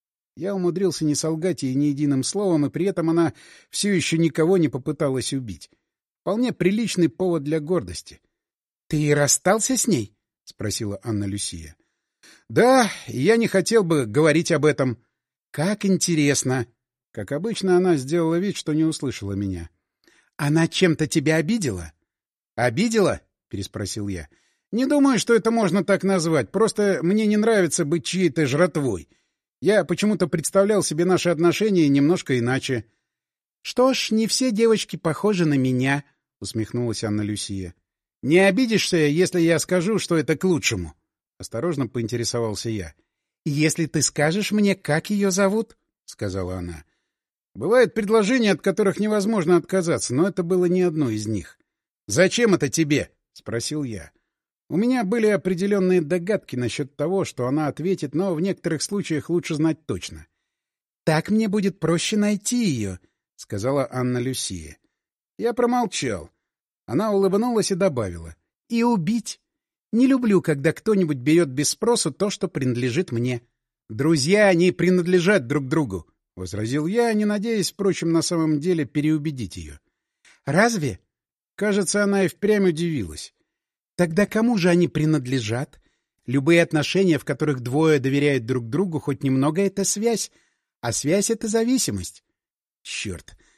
Я умудрился не солгать ей ни единым словом, и при этом она все еще никого не попыталась убить. Вполне приличный повод для гордости. — Ты расстался с ней? — спросила Анна-Люсия. — Да, и я не хотел бы говорить об этом. — Как интересно. Как обычно, она сделала вид, что не услышала меня. — Она чем-то тебя обидела? — Обидела? — переспросил я. — Не думаю, что это можно так назвать. Просто мне не нравится быть чьей-то жратвой. Я почему-то представлял себе наши отношения немножко иначе. — Что ж, не все девочки похожи на меня, — усмехнулась Анна-Люсия. — Не обидишься, если я скажу, что это к лучшему? — осторожно поинтересовался я. — Если ты скажешь мне, как ее зовут? — сказала она. Бывают предложения, от которых невозможно отказаться, но это было не одно из них. — Зачем это тебе? — спросил я. У меня были определенные догадки насчет того, что она ответит, но в некоторых случаях лучше знать точно. — Так мне будет проще найти ее, — сказала Анна-Люсия. Я промолчал. Она улыбнулась и добавила. — И убить. Не люблю, когда кто-нибудь берет без спросу то, что принадлежит мне. — Друзья, они принадлежат друг другу, — возразил я, не надеясь, впрочем, на самом деле переубедить ее. — Разве? Кажется, она и впрямь удивилась. — Тогда кому же они принадлежат? Любые отношения, в которых двое доверяют друг другу, хоть немного — это связь, а связь — это зависимость. Черт!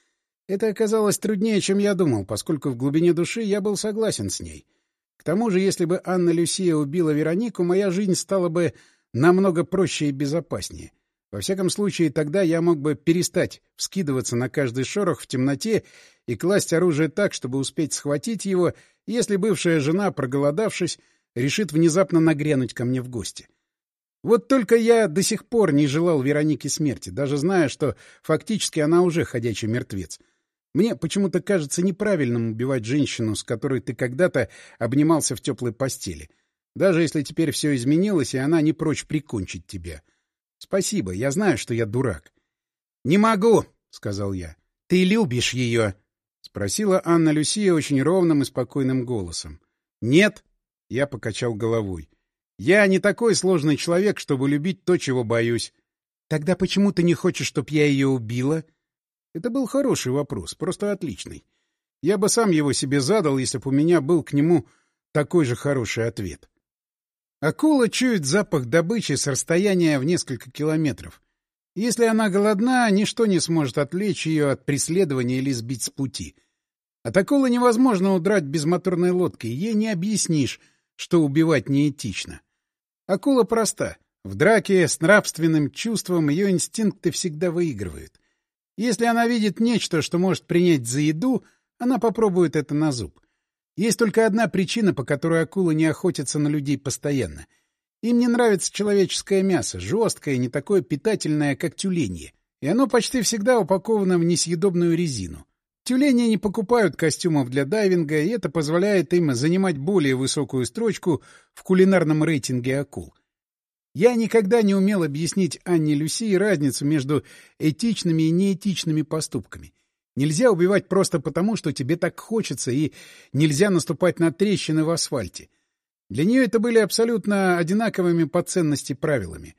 Это оказалось труднее, чем я думал, поскольку в глубине души я был согласен с ней. К тому же, если бы Анна Люсия убила Веронику, моя жизнь стала бы намного проще и безопаснее. Во всяком случае, тогда я мог бы перестать вскидываться на каждый шорох в темноте и класть оружие так, чтобы успеть схватить его, если бывшая жена, проголодавшись, решит внезапно нагрянуть ко мне в гости. Вот только я до сих пор не желал Веронике смерти, даже зная, что фактически она уже ходячий мертвец. Мне почему-то кажется неправильным убивать женщину, с которой ты когда-то обнимался в теплой постели, даже если теперь все изменилось, и она не прочь прикончить тебя. Спасибо, я знаю, что я дурак. — Не могу, — сказал я. — Ты любишь ее? — спросила Анна Люсия очень ровным и спокойным голосом. — Нет, — я покачал головой. — Я не такой сложный человек, чтобы любить то, чего боюсь. — Тогда почему ты не хочешь, чтоб я ее убила? Это был хороший вопрос, просто отличный. Я бы сам его себе задал, если бы у меня был к нему такой же хороший ответ. Акула чует запах добычи с расстояния в несколько километров. Если она голодна, ничто не сможет отвлечь ее от преследования или сбить с пути. От акулы невозможно удрать без моторной лодки, ей не объяснишь, что убивать неэтично. Акула проста. В драке с нравственным чувством ее инстинкты всегда выигрывают. Если она видит нечто, что может принять за еду, она попробует это на зуб. Есть только одна причина, по которой акулы не охотятся на людей постоянно. Им не нравится человеческое мясо, жесткое, не такое питательное, как тюленье. И оно почти всегда упаковано в несъедобную резину. Тюлени не покупают костюмов для дайвинга, и это позволяет им занимать более высокую строчку в кулинарном рейтинге акул. Я никогда не умел объяснить Анне Люсии разницу между этичными и неэтичными поступками. Нельзя убивать просто потому, что тебе так хочется, и нельзя наступать на трещины в асфальте. Для нее это были абсолютно одинаковыми по ценности правилами.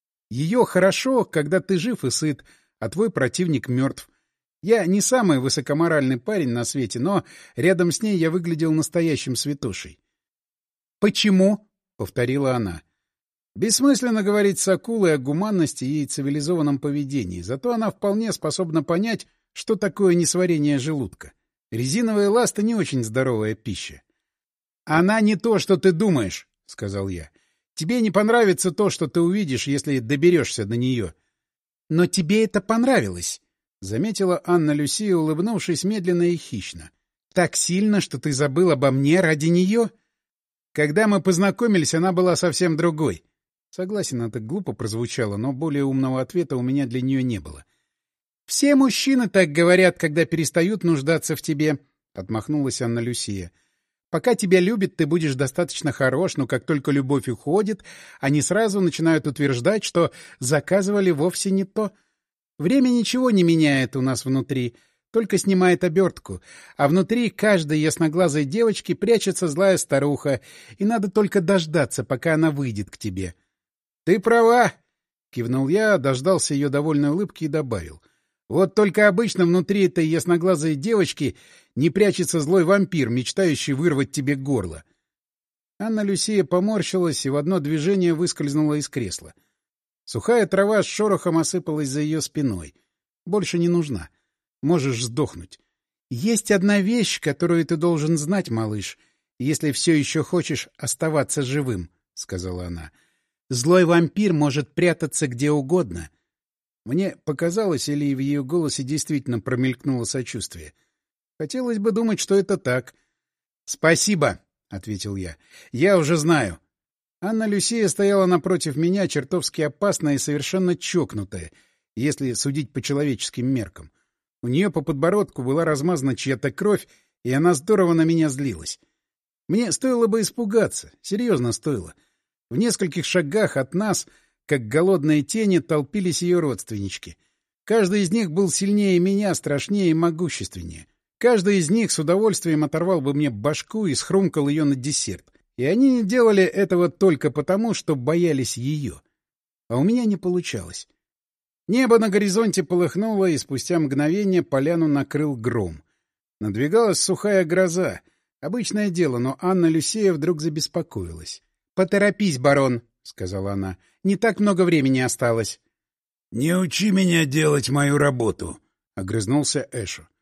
Ее хорошо, когда ты жив и сыт, а твой противник мертв. Я не самый высокоморальный парень на свете, но рядом с ней я выглядел настоящим святошей. «Почему?» — повторила она. Бессмысленно говорить с акулой о гуманности и цивилизованном поведении, зато она вполне способна понять, что такое несварение желудка. Резиновые ласты — не очень здоровая пища. — Она не то, что ты думаешь, — сказал я. — Тебе не понравится то, что ты увидишь, если доберешься до нее. — Но тебе это понравилось, — заметила Анна Люсия, улыбнувшись медленно и хищно. — Так сильно, что ты забыл обо мне ради нее? Когда мы познакомились, она была совсем другой. Согласен, это глупо прозвучало, но более умного ответа у меня для нее не было. — Все мужчины так говорят, когда перестают нуждаться в тебе, — отмахнулась Анна Люсия. — Пока тебя любят, ты будешь достаточно хорош, но как только любовь уходит, они сразу начинают утверждать, что заказывали вовсе не то. Время ничего не меняет у нас внутри, только снимает обертку, а внутри каждой ясноглазой девочки прячется злая старуха, и надо только дождаться, пока она выйдет к тебе. — Ты права! — кивнул я, дождался ее довольной улыбки и добавил. Вот только обычно внутри этой ясноглазой девочки не прячется злой вампир, мечтающий вырвать тебе горло. Анна Люсия поморщилась и в одно движение выскользнула из кресла. Сухая трава с шорохом осыпалась за ее спиной. Больше не нужна. Можешь сдохнуть. Есть одна вещь, которую ты должен знать, малыш, если все еще хочешь оставаться живым, — сказала она. Злой вампир может прятаться где угодно. Мне показалось, или в ее голосе действительно промелькнуло сочувствие. Хотелось бы думать, что это так. — Спасибо, — ответил я. — Я уже знаю. Анна Люсия стояла напротив меня, чертовски опасная и совершенно чокнутая, если судить по человеческим меркам. У нее по подбородку была размазана чья-то кровь, и она здорово на меня злилась. Мне стоило бы испугаться, серьезно стоило. В нескольких шагах от нас, как голодные тени, толпились ее родственнички. Каждый из них был сильнее меня, страшнее и могущественнее. Каждый из них с удовольствием оторвал бы мне башку и схрумкал ее на десерт. И они не делали этого только потому, что боялись ее. А у меня не получалось. Небо на горизонте полыхнуло, и спустя мгновение поляну накрыл гром. Надвигалась сухая гроза. Обычное дело, но Анна Люсия вдруг забеспокоилась. — Поторопись, барон, — сказала она. — Не так много времени осталось. — Не учи меня делать мою работу, — огрызнулся Эшо.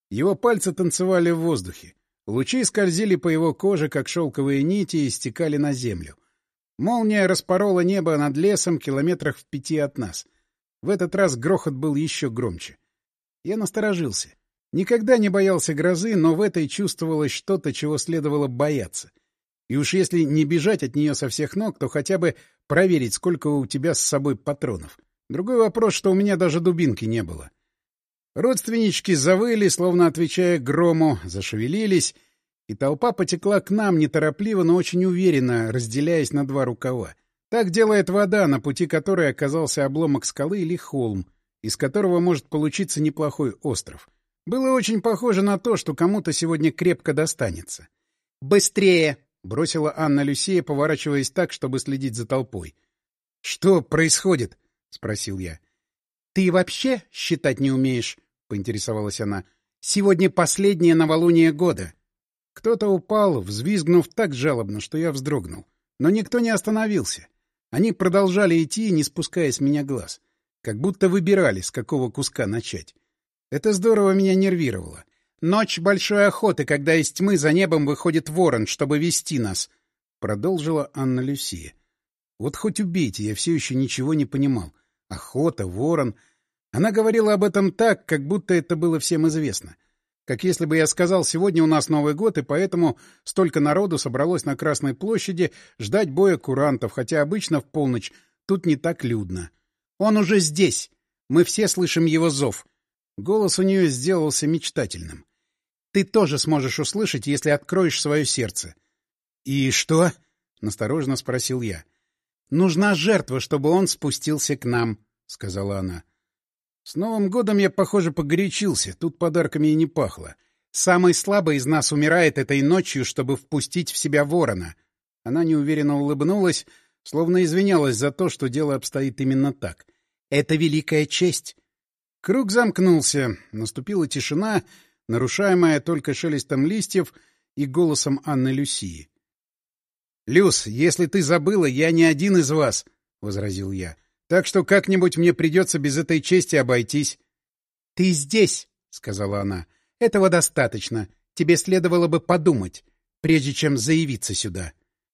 Его пальцы танцевали в воздухе. Лучи скользили по его коже, как шелковые нити, и стекали на землю. Молния распорола небо над лесом километрах в 5 от нас. В этот раз грохот был еще громче. Я насторожился. Никогда не боялся грозы, но в этой чувствовалось что-то, чего следовало бояться. И уж если не бежать от нее со всех ног, то хотя бы проверить, сколько у тебя с собой патронов. Другой вопрос, что у меня даже дубинки не было. Родственнички завыли, словно отвечая грому, зашевелились, и толпа потекла к нам неторопливо, но очень уверенно, разделяясь на два рукава. Так делает вода, на пути которой оказался обломок скалы или холм, из которого может получиться неплохой остров. Было очень похоже на то, что кому-то сегодня крепко достанется. «Быстрее!» — бросила Анна Люсия, поворачиваясь так, чтобы следить за толпой. «Что происходит?» — спросил я. «Ты вообще считать не умеешь?» — поинтересовалась она. «Сегодня последнее новолуние года». Кто-то упал, взвизгнув так жалобно, что я вздрогнул. Но никто не остановился. Они продолжали идти, не спуская с меня глаз. Как будто выбирали, с какого куска начать. Это здорово меня нервировало. «Ночь большой охоты, когда из тьмы за небом выходит ворон, чтобы вести нас», — продолжила Анна Люсия. Вот хоть убейте, я все еще ничего не понимал. Охота, ворон. Она говорила об этом так, как будто это было всем известно. Как если бы я сказал, сегодня у нас Новый год, и поэтому столько народу собралось на Красной площади ждать боя курантов, хотя обычно в полночь тут не так людно. «Он уже здесь! Мы все слышим его зов!» Голос у нее сделался мечтательным. «Ты тоже сможешь услышать, если откроешь свое сердце». «И что?» — настороженно спросил я. «Нужна жертва, чтобы он спустился к нам», — сказала она. С Новым годом я, похоже, погорячился. Тут подарками и не пахло. «Самый слабый из нас умирает этой ночью, чтобы впустить в себя ворона». Она неуверенно улыбнулась, словно извинялась за то, что дело обстоит именно так. «Это великая честь». Круг замкнулся. Наступила тишина, нарушаемая только шелестом листьев и голосом Анны Люсии. «Люс, если ты забыла, я не один из вас», — возразил я. «Так что как-нибудь мне придется без этой чести обойтись». «Ты здесь», — сказала она. «Этого достаточно. Тебе следовало бы подумать, прежде чем заявиться сюда».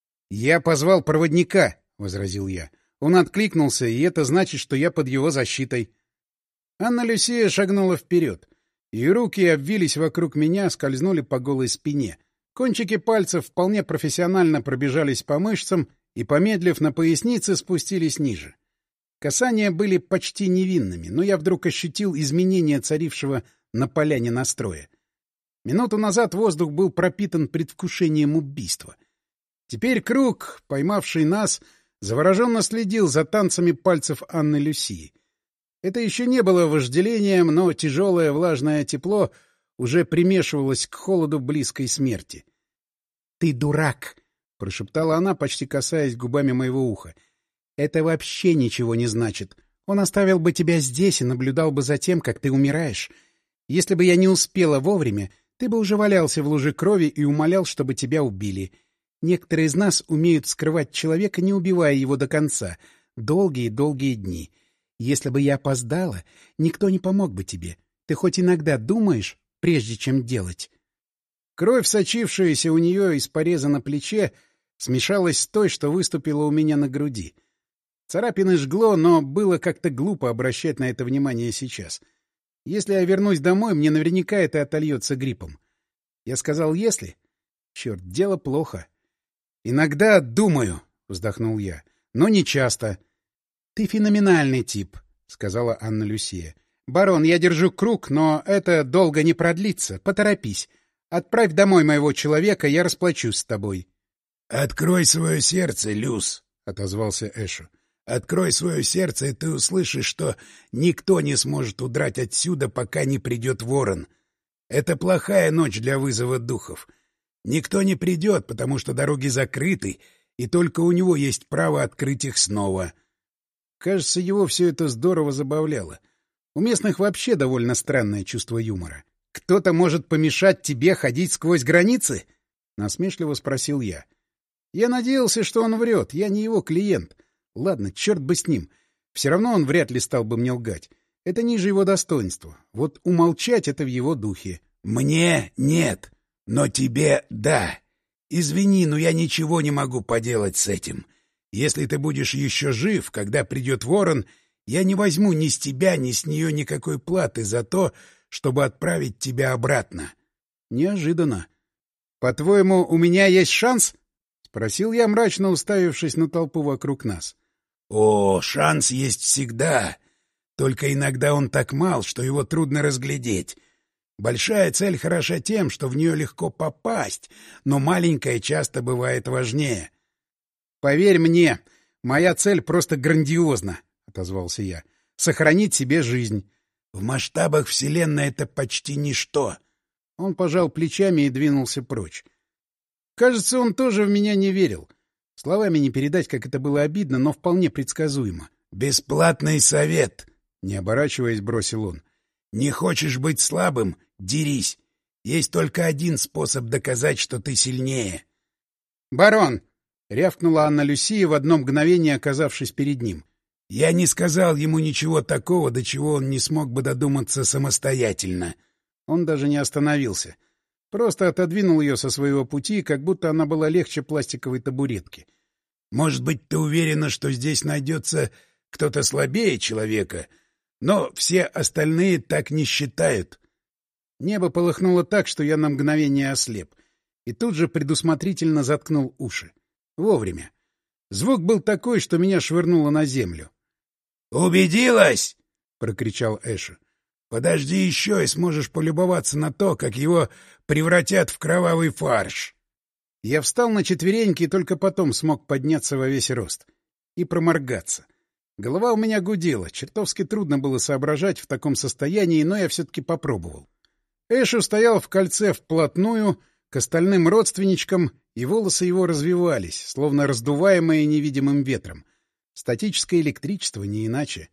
«Я позвал проводника», — возразил я. «Он откликнулся, и это значит, что я под его защитой». Анна Люсия шагнула вперед. Ее руки обвились вокруг меня, скользнули по голой спине. Кончики пальцев вполне профессионально пробежались по мышцам и, помедлив на пояснице, спустились ниже. Касания были почти невинными, но я вдруг ощутил изменение царившего на поляне настроя. Минуту назад воздух был пропитан предвкушением убийства. Теперь круг, поймавший нас, завороженно следил за танцами пальцев Анны Люсии. Это еще не было вожделением, но тяжелое влажное тепло уже примешивалось к холоду близкой смерти. «Ты дурак!» — прошептала она, почти касаясь губами моего уха. «Это вообще ничего не значит. Он оставил бы тебя здесь и наблюдал бы за тем, как ты умираешь. Если бы я не успела вовремя, ты бы уже валялся в луже крови и умолял, чтобы тебя убили. Некоторые из нас умеют скрывать человека, не убивая его до конца. Долгие-долгие дни. Если бы я опоздала, никто не помог бы тебе. Ты хоть иногда думаешь, прежде чем делать?» Кровь, сочившаяся у нее из пореза на плече, смешалась с той, что выступила у меня на груди. Царапины жгло, но было как-то глупо обращать на это внимание сейчас. Если я вернусь домой, мне наверняка это отольется гриппом. Я сказал «если». Черт, дело плохо. «Иногда думаю», — вздохнул я, — «но не часто». «Ты феноменальный тип», — сказала Анна Люсия. «Барон, я держу круг, но это долго не продлится. Поторопись. Отправь домой моего человека, я расплачусь с тобой». «Открой свое сердце, Люс», — отозвался Эшу. «Открой свое сердце, и ты услышишь, что никто не сможет удрать отсюда, пока не придет ворон. Это плохая ночь для вызова духов. Никто не придет, потому что дороги закрыты, и только у него есть право открыть их снова». Кажется, его все это здорово забавляло. У местных вообще довольно странное чувство юмора. «Кто-то может помешать тебе ходить сквозь границы?» — насмешливо спросил я. Я надеялся, что он врет, я не его клиент. Ладно, черт бы с ним. Все равно он вряд ли стал бы мне лгать. Это ниже его достоинства. Вот умолчать — это в его духе. Мне нет, но тебе да. Извини, но я ничего не могу поделать с этим. Если ты будешь еще жив, когда придет ворон, я не возьму ни с тебя, ни с нее никакой платы за то, чтобы отправить тебя обратно. Неожиданно. По-твоему, у меня есть шанс? — спросил я, мрачно уставившись на толпу вокруг нас. — О, шанс есть всегда. Только иногда он так мал, что его трудно разглядеть. Большая цель хороша тем, что в нее легко попасть, но маленькая часто бывает важнее. — Поверь мне, моя цель просто грандиозна, — отозвался я. — Сохранить себе жизнь. — В масштабах Вселенной это почти ничто. Он пожал плечами и двинулся прочь. Кажется, он тоже в меня не верил. Словами не передать, как это было обидно, но вполне предсказуемо. — Бесплатный совет, — не оборачиваясь, бросил он. — Не хочешь быть слабым — дерись. Есть только один способ доказать, что ты сильнее. — Барон! — рявкнула Анна-Люсия, в одно мгновение оказавшись перед ним. Я не сказал ему ничего такого, до чего он не смог бы додуматься самостоятельно. Он даже не остановился. Просто отодвинул ее со своего пути, как будто она была легче пластиковой табуретки. — Может быть, ты уверена, что здесь найдется кто-то слабее человека? Но все остальные так не считают. Небо полыхнуло так, что я на мгновение ослеп. И тут же предусмотрительно заткнул уши. Вовремя. Звук был такой, что меня швырнуло на землю. «Убедилась!» — прокричал Эшу. «Подожди еще, и сможешь полюбоваться на то, как его превратят в кровавый фарш». Я встал на четвереньки и только потом смог подняться во весь рост. И проморгаться. Голова у меня гудела, чертовски трудно было соображать в таком состоянии, но я все-таки попробовал. Эшу стоял в кольце вплотную к остальным родственничкам, и волосы его развивались, словно раздуваемые невидимым ветром. Статическое электричество, не иначе.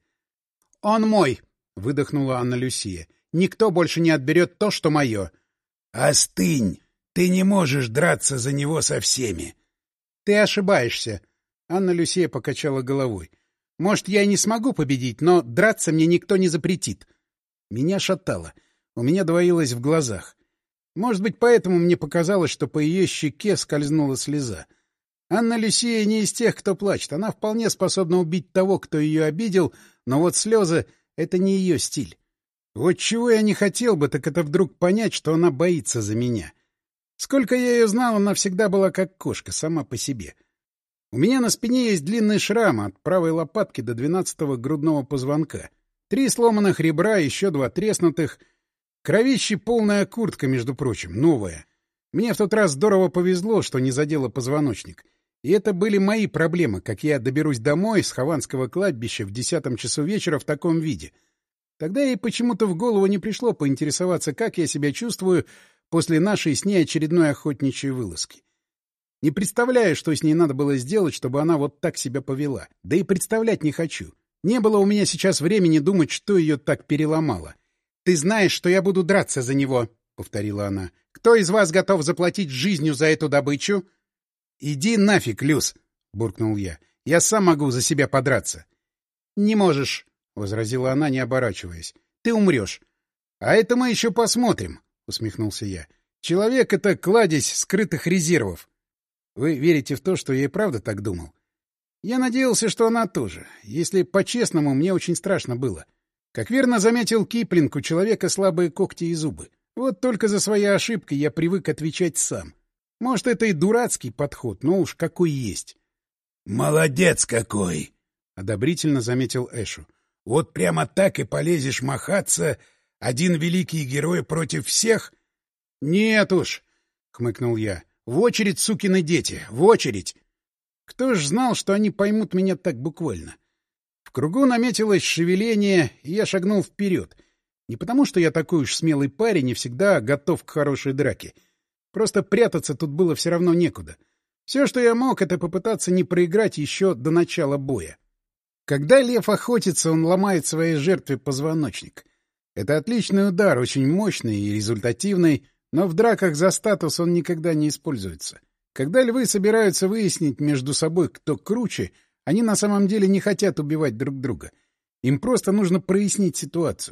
— Он мой! — выдохнула Анна-Люсия. — Никто больше не отберет то, что мое. — Остынь! Ты не можешь драться за него со всеми. — Ты ошибаешься. Анна-Люсия покачала головой. — Может, я и не смогу победить, но драться мне никто не запретит. Меня шатало. У меня двоилось в глазах. Может быть, поэтому мне показалось, что по ее щеке скользнула слеза. Анна-Люсия не из тех, кто плачет. Она вполне способна убить того, кто ее обидел, но вот слезы — это не ее стиль. Вот чего я не хотел бы, так это вдруг понять, что она боится за меня. Сколько я ее знал, она всегда была как кошка, сама по себе. У меня на спине есть длинный шрам от правой лопатки до 12-го грудного позвонка. 3 сломанных ребра, еще 2 треснутых. Кровище полная куртка, между прочим, новая. Мне в тот раз здорово повезло, что не задело позвоночник. И это были мои проблемы, как я доберусь домой с Хованского кладбища в 10 часу вечера в таком виде. Тогда ей почему-то в голову не пришло поинтересоваться, как я себя чувствую после нашей с ней очередной охотничьей вылазки. Не представляю, что с ней надо было сделать, чтобы она вот так себя повела. Да и представлять не хочу. Не было у меня сейчас времени думать, что ее так переломало. — Ты знаешь, что я буду драться за него, — повторила она. — Кто из вас готов заплатить жизнью за эту добычу? — Иди нафиг, Люс, — буркнул я. — Я сам могу за себя подраться. — Не можешь, — возразила она, не оборачиваясь. — Ты умрешь. — А это мы еще посмотрим, — усмехнулся я. — Человек — это кладезь скрытых резервов. Вы верите в то, что я и правда так думал? Я надеялся, что она тоже. Если по-честному, мне очень страшно было. Как верно заметил Киплинг, у человека слабые когти и зубы. Вот только за свои ошибки я привык отвечать сам. Может, это и дурацкий подход, но уж какой есть. — Молодец какой! — одобрительно заметил Эшу. — Вот прямо так и полезешь махаться, один великий герой против всех? — Нет уж, — хмыкнул я. — В очередь, сукины дети, в очередь! Кто ж знал, что они поймут меня так буквально? В кругу наметилось шевеление, и я шагнул вперед. Не потому, что я такой уж смелый парень и всегда готов к хорошей драке. Просто прятаться тут было все равно некуда. Все, что я мог, это попытаться не проиграть еще до начала боя. Когда лев охотится, он ломает своей жертве позвоночник. Это отличный удар, очень мощный и результативный, но в драках за статус он никогда не используется. Когда львы собираются выяснить между собой, кто круче, они на самом деле не хотят убивать друг друга. Им просто нужно прояснить ситуацию.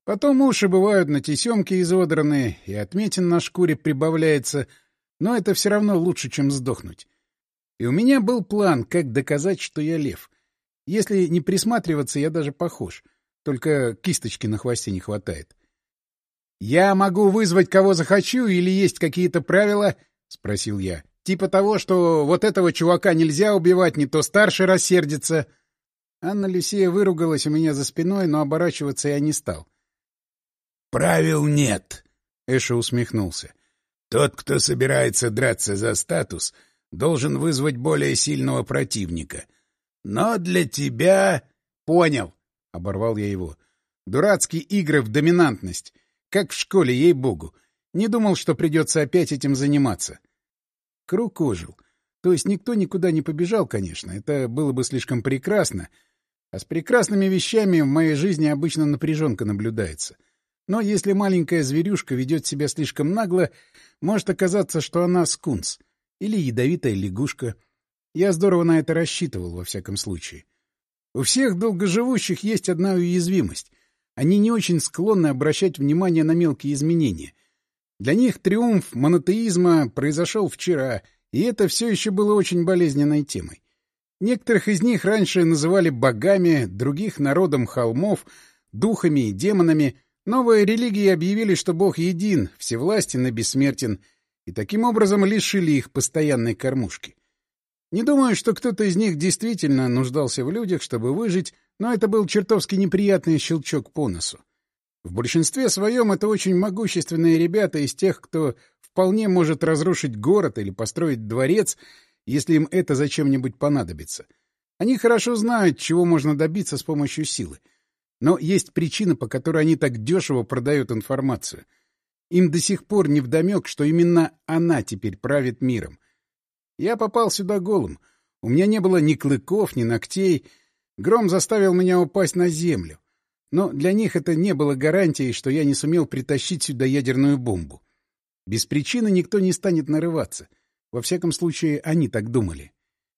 Потом уши бывают на тесемке изодранные, и отметин на шкуре прибавляется, но это все равно лучше, чем сдохнуть. И у меня был план, как доказать, что я лев. Если не присматриваться, я даже похож. Только кисточки на хвосте не хватает. — Я могу вызвать кого захочу или есть какие-то правила? — спросил я. — Типа того, что вот этого чувака нельзя убивать, не то старший рассердится. Анна Люсия выругалась у меня за спиной, но оборачиваться я не стал. — Правил нет, — Эша усмехнулся. — Тот, кто собирается драться за статус, должен вызвать более сильного противника. Но для тебя... — Понял, — оборвал я его. — Дурацкие игры в доминантность. Как в школе, ей-богу. Не думал, что придется опять этим заниматься. Круг ожил. То есть никто никуда не побежал, конечно. Это было бы слишком прекрасно. А с прекрасными вещами в моей жизни обычно напряженка наблюдается. Но если маленькая зверюшка ведет себя слишком нагло, может оказаться, что она скунс. Или ядовитая лягушка. Я здорово на это рассчитывал, во всяком случае. У всех долгоживущих есть одна уязвимость. Они не очень склонны обращать внимание на мелкие изменения. Для них триумф монотеизма произошел вчера, и это все еще было очень болезненной темой. Некоторых из них раньше называли богами, других — народом холмов, духами и демонами. Новые религии объявили, что Бог един, всевластен и бессмертен, и таким образом лишили их постоянной кормушки. Не думаю, что кто-то из них действительно нуждался в людях, чтобы выжить, но это был чертовски неприятный щелчок по носу. В большинстве своем это очень могущественные ребята из тех, кто вполне может разрушить город или построить дворец, если им это зачем-нибудь понадобится. Они хорошо знают, чего можно добиться с помощью силы. Но есть причина, по которой они так дешево продают информацию. Им до сих пор невдомек, что именно она теперь правит миром. Я попал сюда голым. У меня не было ни клыков, ни ногтей. Гром заставил меня упасть на землю. Но для них это не было гарантией, что я не сумел притащить сюда ядерную бомбу. Без причины никто не станет нарываться. Во всяком случае, они так думали.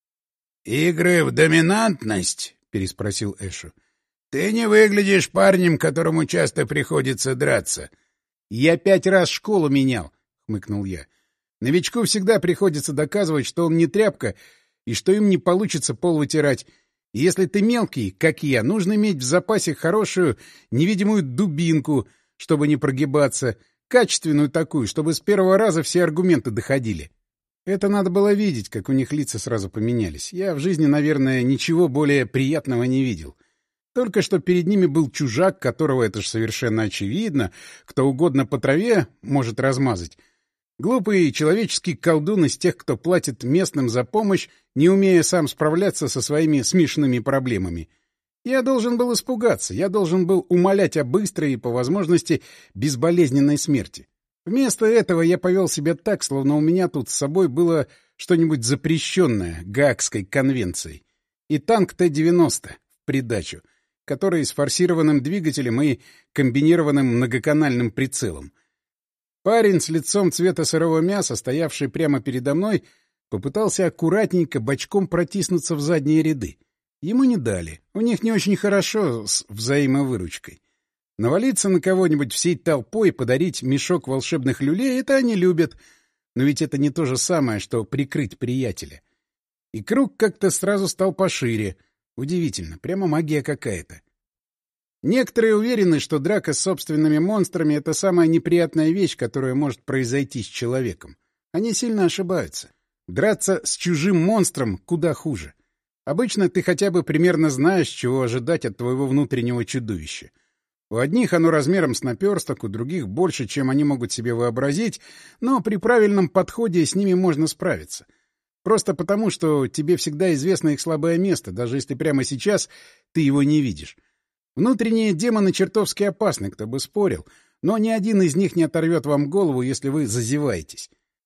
— Игры в доминантность? — переспросил Эшу. — Ты не выглядишь парнем, которому часто приходится драться. — Я 5 раз школу менял, — хмыкнул я. Новичку всегда приходится доказывать, что он не тряпка и что им не получится пол вытирать. И если ты мелкий, как я, нужно иметь в запасе хорошую невидимую дубинку, чтобы не прогибаться, качественную такую, чтобы с первого раза все аргументы доходили. Это надо было видеть, как у них лица сразу поменялись. Я в жизни, наверное, ничего более приятного не видел. Только что перед ними был чужак, которого, это ж совершенно очевидно, кто угодно по траве может размазать. Глупый человеческий колдун из тех, кто платит местным за помощь, не умея сам справляться со своими смешными проблемами. Я должен был испугаться, я должен был умолять о быстрой и, по возможности, безболезненной смерти. Вместо этого я повел себя так, словно у меня тут с собой было что-нибудь запрещенное Гаагской конвенцией. И танк Т-90 в придачу, который с форсированным двигателем и комбинированным многоканальным прицелом. Парень с лицом цвета сырого мяса, стоявший прямо передо мной, попытался аккуратненько бочком протиснуться в задние ряды. Ему не дали. У них не очень хорошо с взаимовыручкой. Навалиться на кого-нибудь всей толпой и подарить мешок волшебных люлей — это они любят. Но ведь это не то же самое, что прикрыть приятеля. И круг как-то сразу стал пошире. Удивительно, прямо магия какая-то. Некоторые уверены, что драка с собственными монстрами — это самая неприятная вещь, которая может произойти с человеком. Они сильно ошибаются. Драться с чужим монстром куда хуже. Обычно ты хотя бы примерно знаешь, чего ожидать от твоего внутреннего чудовища. У одних оно размером с наперсток, у других больше, чем они могут себе вообразить, но при правильном подходе с ними можно справиться. Просто потому, что тебе всегда известно их слабое место, даже если прямо сейчас ты его не видишь. Внутренние демоны чертовски опасны, кто бы спорил, но ни один из них не оторвет вам голову, если вы зазеваетесь.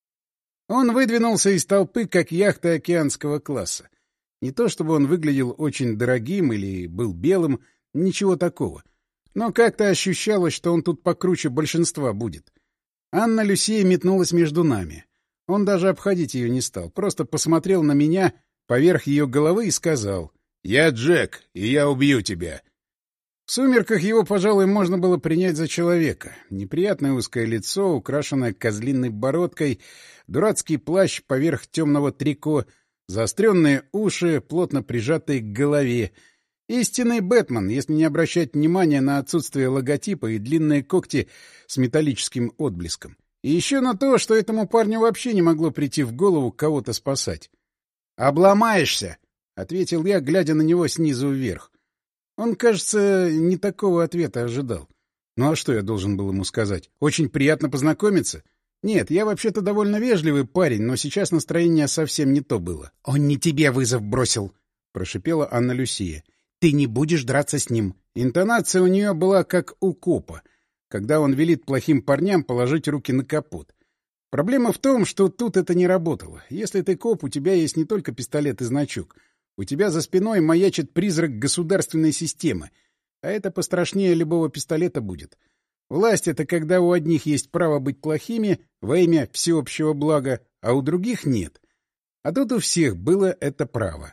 Он выдвинулся из толпы, как яхта океанского класса. Не то чтобы он выглядел очень дорогим или был белым, ничего такого. Но как-то ощущалось, что он тут покруче большинства будет. Анна Люсия метнулась между нами. Он даже обходить ее не стал, просто посмотрел на меня поверх ее головы и сказал: «Я Джек, и я убью тебя». В сумерках его, пожалуй, можно было принять за человека. Неприятное узкое лицо, украшенное козлиной бородкой, дурацкий плащ поверх темного трико, заостренные уши, плотно прижатые к голове. Истинный Бэтмен, если не обращать внимания на отсутствие логотипа и длинные когти с металлическим отблеском. И еще на то, что этому парню вообще не могло прийти в голову кого-то спасать. «Обломаешься!» — ответил я, глядя на него снизу вверх. Он, кажется, не такого ответа ожидал. Ну а что я должен был ему сказать? Очень приятно познакомиться? Нет, я вообще-то довольно вежливый парень, но сейчас настроение совсем не то было. — Он не тебе вызов бросил, — прошипела Анна-Люсия. — Ты не будешь драться с ним. Интонация у нее была как у копа, когда он велит плохим парням положить руки на капот. Проблема в том, что тут это не работало. Если ты коп, у тебя есть не только пистолет и значок. У тебя за спиной маячит призрак государственной системы, а это пострашнее любого пистолета будет. Власть — это когда у одних есть право быть плохими во имя всеобщего блага, а у других нет. А тут у всех было это право.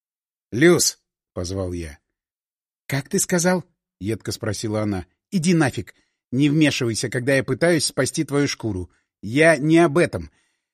— Люс! — позвал я. — Как ты сказал? — едко спросила она. — Иди нафиг! Не вмешивайся, когда я пытаюсь спасти твою шкуру. Я не об этом.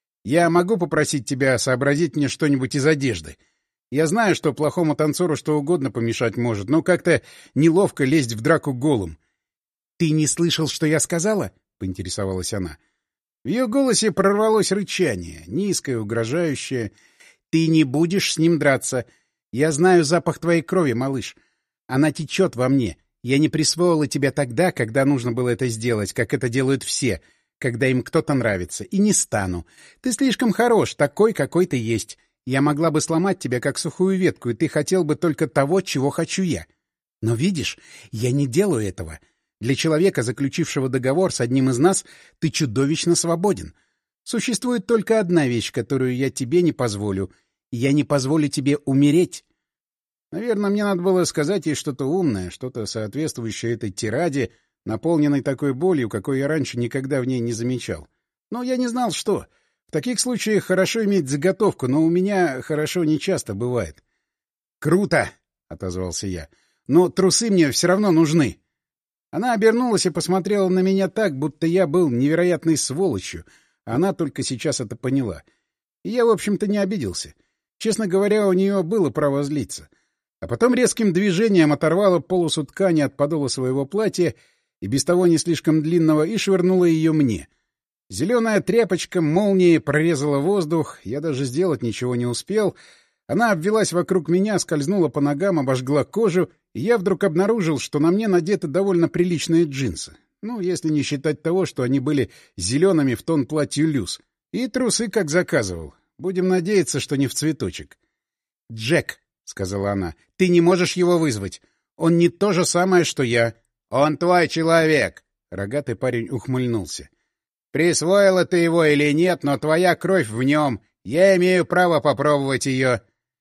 Я могу попросить тебя сообразить мне что-нибудь из одежды? Я знаю, что плохому танцору что угодно помешать может, но как-то неловко лезть в драку голым. — Ты не слышал, что я сказала? — поинтересовалась она. В ее голосе прорвалось рычание, низкое, угрожающее. — Ты не будешь с ним драться. Я знаю запах твоей крови, малыш. Она течет во мне. Я не присвоила тебя тогда, когда нужно было это сделать, как это делают все, когда им кто-то нравится. И не стану. Ты слишком хорош, такой, какой ты есть. Я могла бы сломать тебя, как сухую ветку, и ты хотел бы только того, чего хочу я. Но видишь, я не делаю этого. Для человека, заключившего договор с одним из нас, ты чудовищно свободен. Существует только одна вещь, которую я тебе не позволю. Я не позволю тебе умереть. Наверное, мне надо было сказать ей что-то умное, что-то соответствующее этой тираде, наполненной такой болью, какой я раньше никогда в ней не замечал. Но я не знал, что. В таких случаях хорошо иметь заготовку, но у меня хорошо не часто бывает. — Круто! — отозвался я. — Но трусы мне все равно нужны. Она обернулась и посмотрела на меня так, будто я был невероятной сволочью. Она только сейчас это поняла. И я, в общем-то, не обиделся. Честно говоря, у нее было право злиться. А потом резким движением оторвала полосу ткани от подола своего платья, и без того не слишком длинного, и швырнула ее мне. Зеленая тряпочка молнией прорезала воздух, я даже сделать ничего не успел. Она обвилась вокруг меня, скользнула по ногам, обожгла кожу, и я вдруг обнаружил, что на мне надеты довольно приличные джинсы. Ну, если не считать того, что они были зелеными в тон платью Люс. И трусы, как заказывал. Будем надеяться, что не в цветочек. — Джек, — сказала она, — ты не можешь его вызвать. Он не то же самое, что я. — Он твой человек! — рогатый парень ухмыльнулся. Присвоила ты его или нет, но твоя кровь в нем. Я имею право попробовать ее.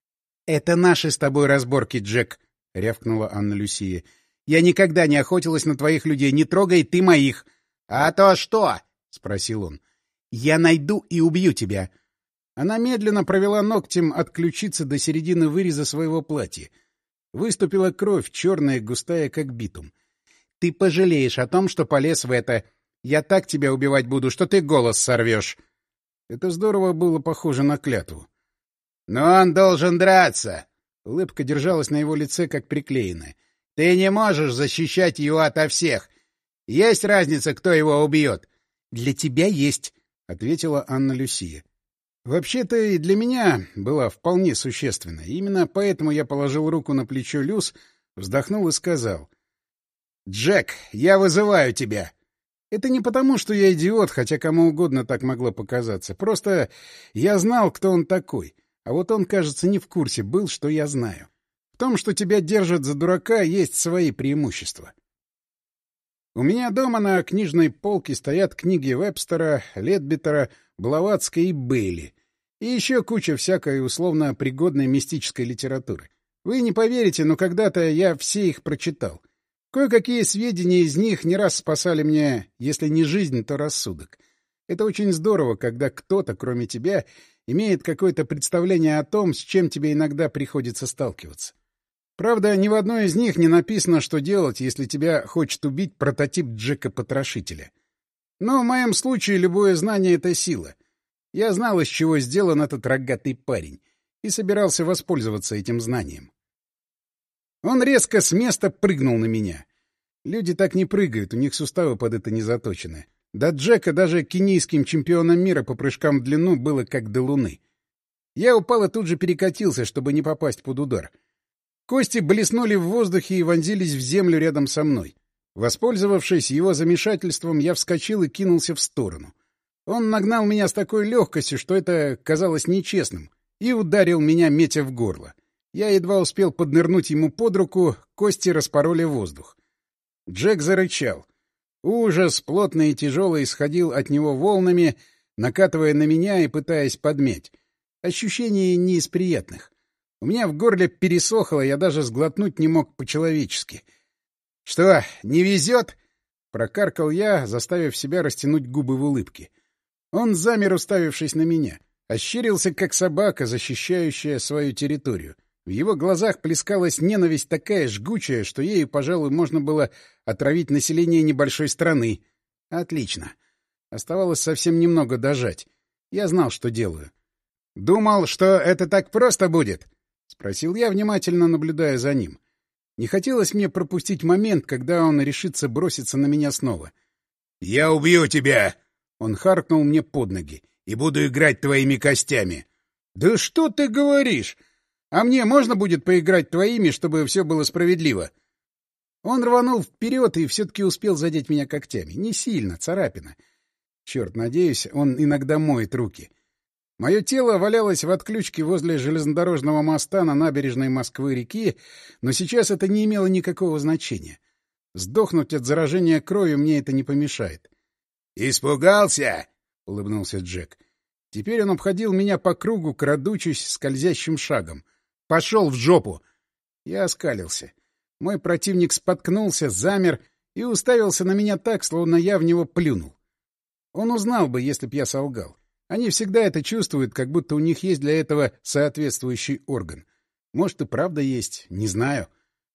— Это наши с тобой разборки, Джек, — рявкнула Анна-Люсия. — Я никогда не охотилась на твоих людей. Не трогай ты моих. — А то что? — спросил он. — Я найду и убью тебя. Она медленно провела ногтем от ключицы до середины выреза своего платья. Выступила кровь, черная, густая, как битум. — Ты пожалеешь о том, что полез в это. Я так тебя убивать буду, что ты голос сорвешь. Это здорово было похоже на клятву. — Но он должен драться! Улыбка держалась на его лице, как приклеенная. — Ты не можешь защищать его ото всех. Есть разница, кто его убьет? — Для тебя есть, — ответила Анна-Люсия. Вообще-то и для меня была вполне существенна. Именно поэтому я положил руку на плечо Люс, вздохнул и сказал. — Джек, я вызываю тебя. Это не потому, что я идиот, хотя кому угодно так могло показаться. Просто я знал, кто он такой. А вот он, кажется, не в курсе был, что я знаю. В том, что тебя держат за дурака, есть свои преимущества. У меня дома на книжной полке стоят книги Вебстера, Ледбитера, Блаватской и Бейли. И еще куча всякой условно пригодной мистической литературы. Вы не поверите, но когда-то я все их прочитал. Кое-какие сведения из них не раз спасали мне, если не жизнь, то рассудок. Это очень здорово, когда кто-то, кроме тебя, имеет какое-то представление о том, с чем тебе иногда приходится сталкиваться. Правда, ни в одной из них не написано, что делать, если тебя хочет убить прототип Джека-потрошителя. Но в моем случае любое знание — это сила. Я знал, из чего сделан этот рогатый парень, и собирался воспользоваться этим знанием. Он резко с места прыгнул на меня. Люди так не прыгают, у них суставы под это не заточены. До Джека даже кенийским чемпионом мира по прыжкам в длину было как до луны. Я упал и тут же перекатился, чтобы не попасть под удар. Кости блеснули в воздухе и вонзились в землю рядом со мной. Воспользовавшись его замешательством, я вскочил и кинулся в сторону. Он нагнал меня с такой легкостью, что это казалось нечестным, и ударил меня, метя в горло. Я едва успел поднырнуть ему под руку, кости распороли воздух. Джек зарычал. Ужас, плотный и тяжелый, исходил от него волнами, накатывая на меня и пытаясь подмять. Ощущение не из приятных. У меня в горле пересохло, я даже сглотнуть не мог по-человечески. — Что, не везет? — прокаркал я, заставив себя растянуть губы в улыбке. Он замер, уставившись на меня. Ощерился, как собака, защищающая свою территорию. В его глазах плескалась ненависть такая жгучая, что ею, пожалуй, можно было отравить население небольшой страны. Отлично. Оставалось совсем немного дожать. Я знал, что делаю. — Думал, что это так просто будет? — спросил я, внимательно наблюдая за ним. Не хотелось мне пропустить момент, когда он решится броситься на меня снова. — Я убью тебя! — он харкнул мне под ноги. — И буду играть твоими костями. — Да что ты говоришь? А мне можно будет поиграть твоими, чтобы все было справедливо? Он рванул вперед и все-таки успел задеть меня когтями. Не сильно, царапина. Черт, надеюсь, он иногда моет руки. Мое тело валялось в отключке возле железнодорожного моста на набережной Москвы-реки, но сейчас это не имело никакого значения. Сдохнуть от заражения кровью мне это не помешает. «Испугался?» — улыбнулся Джек. Теперь он обходил меня по кругу, крадучись скользящим шагом. «Пошел в жопу!» Я оскалился. Мой противник споткнулся, замер и уставился на меня так, словно я в него плюнул. Он узнал бы, если б я солгал. Они всегда это чувствуют, как будто у них есть для этого соответствующий орган. Может, и правда есть, не знаю.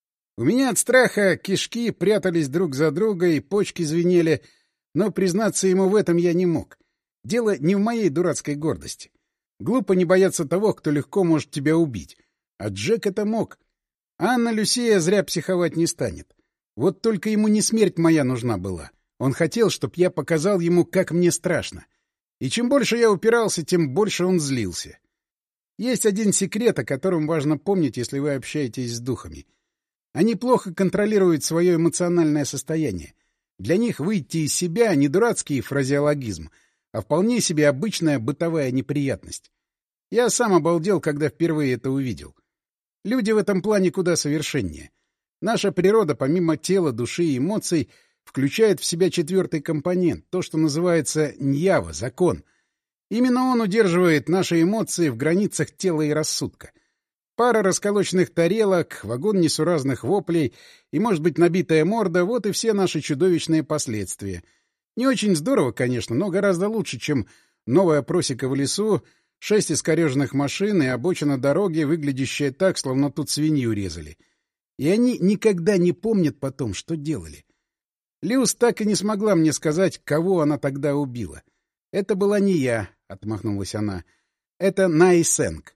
У меня от страха кишки прятались друг за друга и почки звенели, но признаться ему в этом я не мог. Дело не в моей дурацкой гордости. Глупо не бояться того, кто легко может тебя убить. А Джек это мог. Анна Люсия зря психовать не станет. Вот только ему не смерть моя нужна была. Он хотел, чтоб я показал ему, как мне страшно. И чем больше я упирался, тем больше он злился. Есть один секрет, о котором важно помнить, если вы общаетесь с духами. Они плохо контролируют свое эмоциональное состояние. Для них выйти из себя — не дурацкий фразеологизм, а вполне себе обычная бытовая неприятность. Я сам обалдел, когда впервые это увидел. Люди в этом плане куда совершеннее. Наша природа, помимо тела, души и эмоций, включает в себя четвертый компонент, то, что называется ньява, закон. Именно он удерживает наши эмоции в границах тела и рассудка. Пара расколоченных тарелок, вагон несуразных воплей и, может быть, набитая морда — вот и все наши чудовищные последствия. Не очень здорово, конечно, но гораздо лучше, чем новая просека в лесу, 6 искореженных машин и обочина дороги, выглядящая так, словно тут свинью резали. И они никогда не помнят потом, что делали. Люс так и не смогла мне сказать, кого она тогда убила. — Это была не я, — отмахнулась она. — Это Найсенг.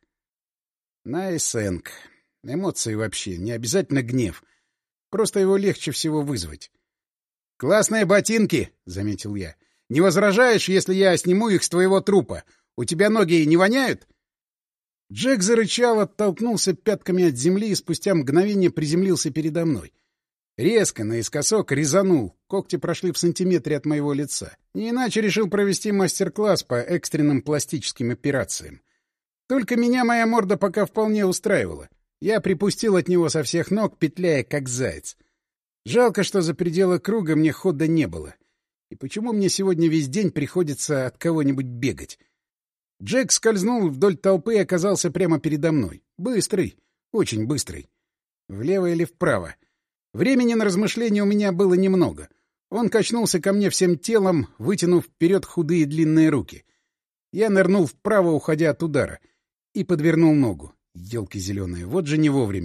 Найсенг. Эмоции вообще, не обязательно гнев. Просто его легче всего вызвать. — Классные ботинки, — заметил я. — Не возражаешь, если я сниму их с твоего трупа? У тебя ноги не воняют? Джек зарычал, оттолкнулся пятками от земли и спустя мгновение приземлился передо мной. Резко, наискосок, резанул. Когти прошли в сантиметре от моего лица. Не иначе решил провести мастер-класс по экстренным пластическим операциям. Только меня моя морда пока вполне устраивала. Я припустил от него со всех ног, петляя как заяц. Жалко, что за пределы круга мне хода не было. И почему мне сегодня весь день приходится от кого-нибудь бегать? Джек скользнул вдоль толпы и оказался прямо передо мной. Быстрый, очень быстрый. Влево или вправо? Времени на размышления у меня было немного. Он качнулся ко мне всем телом, вытянув вперед худые длинные руки. Я нырнул вправо, уходя от удара, и подвернул ногу. Ёлки зеленые, вот же не вовремя.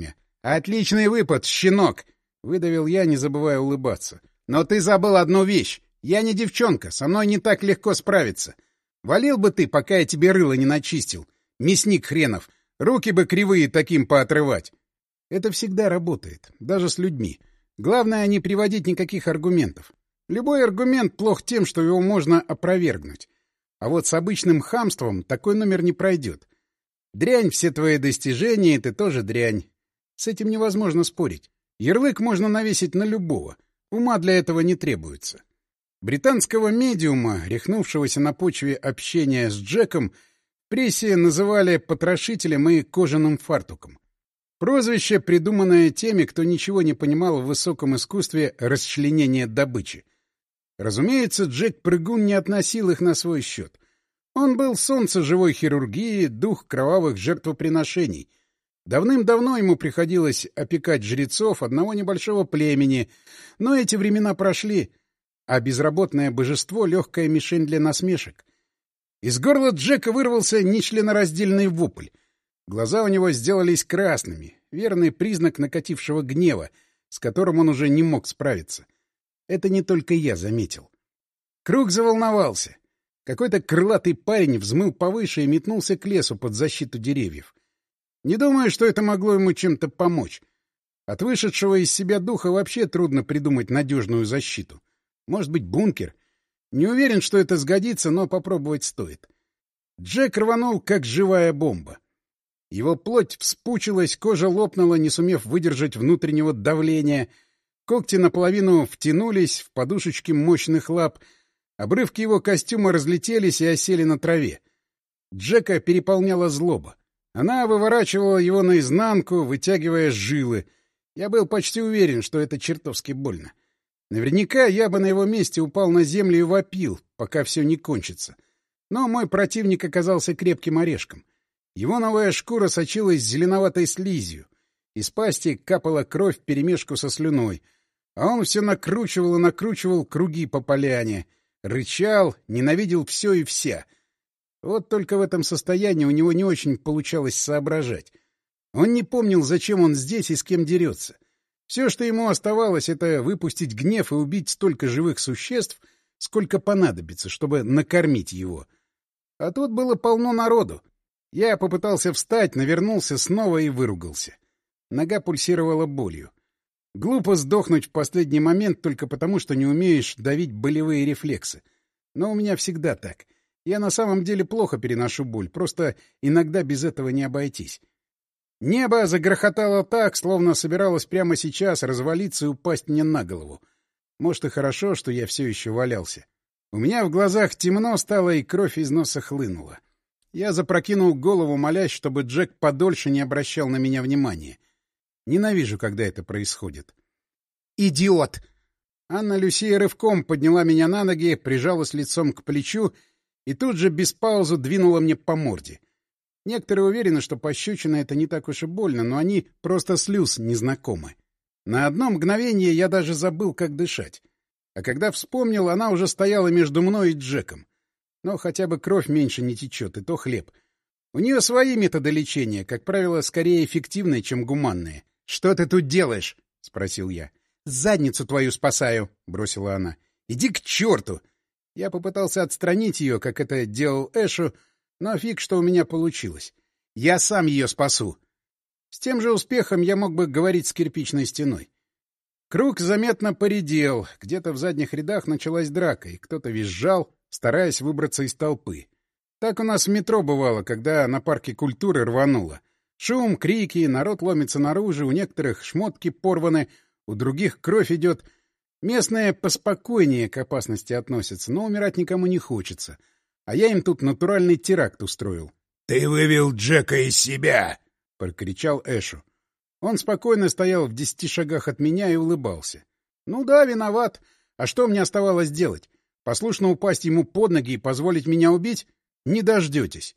«Отличный выпад, щенок!» — выдавил я, не забывая улыбаться. «Но ты забыл одну вещь. Я не девчонка, со мной не так легко справиться. Валил бы ты, пока я тебе рыло не начистил. Мясник хренов. Руки бы кривые таким поотрывать». Это всегда работает, даже с людьми. Главное — не приводить никаких аргументов. Любой аргумент плох тем, что его можно опровергнуть. А вот с обычным хамством такой номер не пройдет. Дрянь все твои достижения, и ты тоже дрянь. С этим невозможно спорить. Ярлык можно навесить на любого. Ума для этого не требуется. Британского медиума, рехнувшегося на почве общения с Джеком, в прессе называли потрошителем и кожаным фартуком. Прозвище, придуманное теми, кто ничего не понимал в высоком искусстве расчленения добычи. Разумеется, Джек-прыгун не относил их на свой счет. Он был солнце живой хирургии, дух кровавых жертвоприношений. Давным-давно ему приходилось опекать жрецов одного небольшого племени, но эти времена прошли, а безработное божество — легкая мишень для насмешек. Из горла Джека вырвался нечленораздельный вопль. Глаза у него сделались красными, верный признак накатившего гнева, с которым он уже не мог справиться. Это не только я заметил. Круг заволновался. Какой-то крылатый парень взмыл повыше и метнулся к лесу под защиту деревьев. Не думаю, что это могло ему чем-то помочь. От вышедшего из себя духа вообще трудно придумать надежную защиту. Может быть, бункер? Не уверен, что это сгодится, но попробовать стоит. Джек рванул, как живая бомба. Его плоть вспучилась, кожа лопнула, не сумев выдержать внутреннего давления. Когти наполовину втянулись в подушечки мощных лап. Обрывки его костюма разлетелись и осели на траве. Джека переполняла злоба. Она выворачивала его наизнанку, вытягивая жилы. Я был почти уверен, что это чертовски больно. Наверняка я бы на его месте упал на землю и вопил, пока все не кончится. Но мой противник оказался крепким орешком. Его новая шкура сочилась зеленоватой слизью. Из пасти капала кровь вперемешку со слюной. А он все накручивал и накручивал круги по поляне. Рычал, ненавидел все и вся. Вот только в этом состоянии у него не очень получалось соображать. Он не помнил, зачем он здесь и с кем дерется. Все, что ему оставалось, — это выпустить гнев и убить столько живых существ, сколько понадобится, чтобы накормить его. А тут было полно народу. Я попытался встать, навернулся снова и выругался. Нога пульсировала болью. Глупо сдохнуть в последний момент только потому, что не умеешь давить болевые рефлексы. Но у меня всегда так. Я на самом деле плохо переношу боль, просто иногда без этого не обойтись. Небо загрохотало так, словно собиралось прямо сейчас развалиться и упасть мне на голову. Может, и хорошо, что я все еще валялся. У меня в глазах темно стало, и кровь из носа хлынула. Я запрокинул голову, молясь, чтобы Джек подольше не обращал на меня внимания. Ненавижу, когда это происходит. «Идиот!» Анна Люсия рывком подняла меня на ноги, прижалась лицом к плечу и тут же без паузы двинула мне по морде. Некоторые уверены, что пощечина — это не так уж и больно, но они просто слюз незнакомы. На одно мгновение я даже забыл, как дышать. А когда вспомнил, она уже стояла между мной и Джеком. Но хотя бы кровь меньше не течет, и то хлеб. У нее свои методы лечения, как правило, скорее эффективные, чем гуманные. — Что ты тут делаешь? — спросил я. — Задницу твою спасаю, — бросила она. — Иди к черту! Я попытался отстранить ее, как это делал Эшу, но фиг, что у меня получилось. Я сам ее спасу. С тем же успехом я мог бы говорить с кирпичной стеной. Круг заметно поредел, где-то в задних рядах началась драка, и кто-то визжал, стараясь выбраться из толпы. Так у нас в метро бывало, когда на парке культуры рвануло. Шум, крики, народ ломится наружу, у некоторых шмотки порваны, у других кровь идет. Местные поспокойнее к опасности относятся, но умирать никому не хочется. А я им тут натуральный теракт устроил. — Ты вывел Джека из себя! — прокричал Эшу. Он спокойно стоял в 10 шагах от меня и улыбался. — Ну да, виноват. А что мне оставалось делать? Послушно упасть ему под ноги и позволить меня убить? Не дождетесь.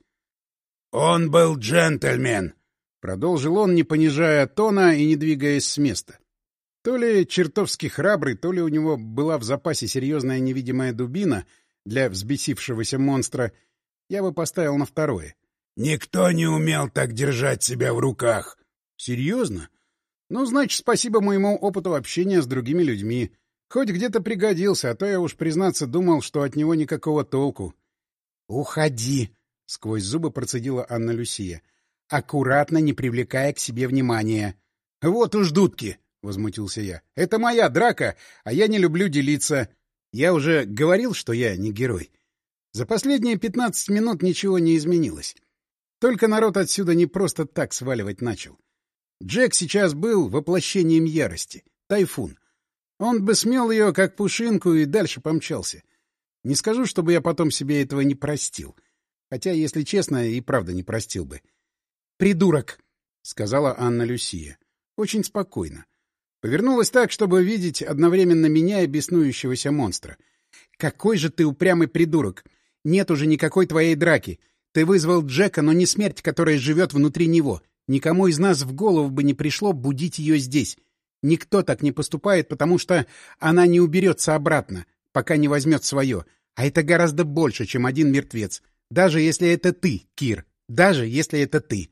— Он был джентльмен! — продолжил он, не понижая тона и не двигаясь с места. То ли чертовски храбрый, то ли у него была в запасе серьезная невидимая дубина для взбесившегося монстра. Я бы поставил на второе. — Никто не умел так держать себя в руках. — Серьезно? Ну, значит, спасибо моему опыту общения с другими людьми. Хоть где-то пригодился, а то я уж, признаться, думал, что от него никакого толку. — Уходи! — сквозь зубы процедила Анна-Люсия, аккуратно, не привлекая к себе внимания. — Вот уж дудки! — возмутился я. — Это моя драка, а я не люблю делиться. Я уже говорил, что я не герой. За последние 15 минут ничего не изменилось. Только народ отсюда не просто так сваливать начал. Джек сейчас был воплощением ярости. Тайфун. Он бы смел ее, как пушинку, и дальше помчался. Не скажу, чтобы я потом себе этого не простил. Хотя, если честно, и правда не простил бы. «Придурок!» — сказала Анна-Люсия. Очень спокойно. Повернулась так, чтобы видеть одновременно меня и беснующегося монстра. «Какой же ты упрямый придурок! Нет уже никакой твоей драки! Ты вызвал Джека, но не смерть, которая живет внутри него. Никому из нас в голову бы не пришло будить ее здесь. Никто так не поступает, потому что она не уберется обратно, пока не возьмет свое. А это гораздо больше, чем один мертвец. Даже если это ты, Кир. Даже если это ты».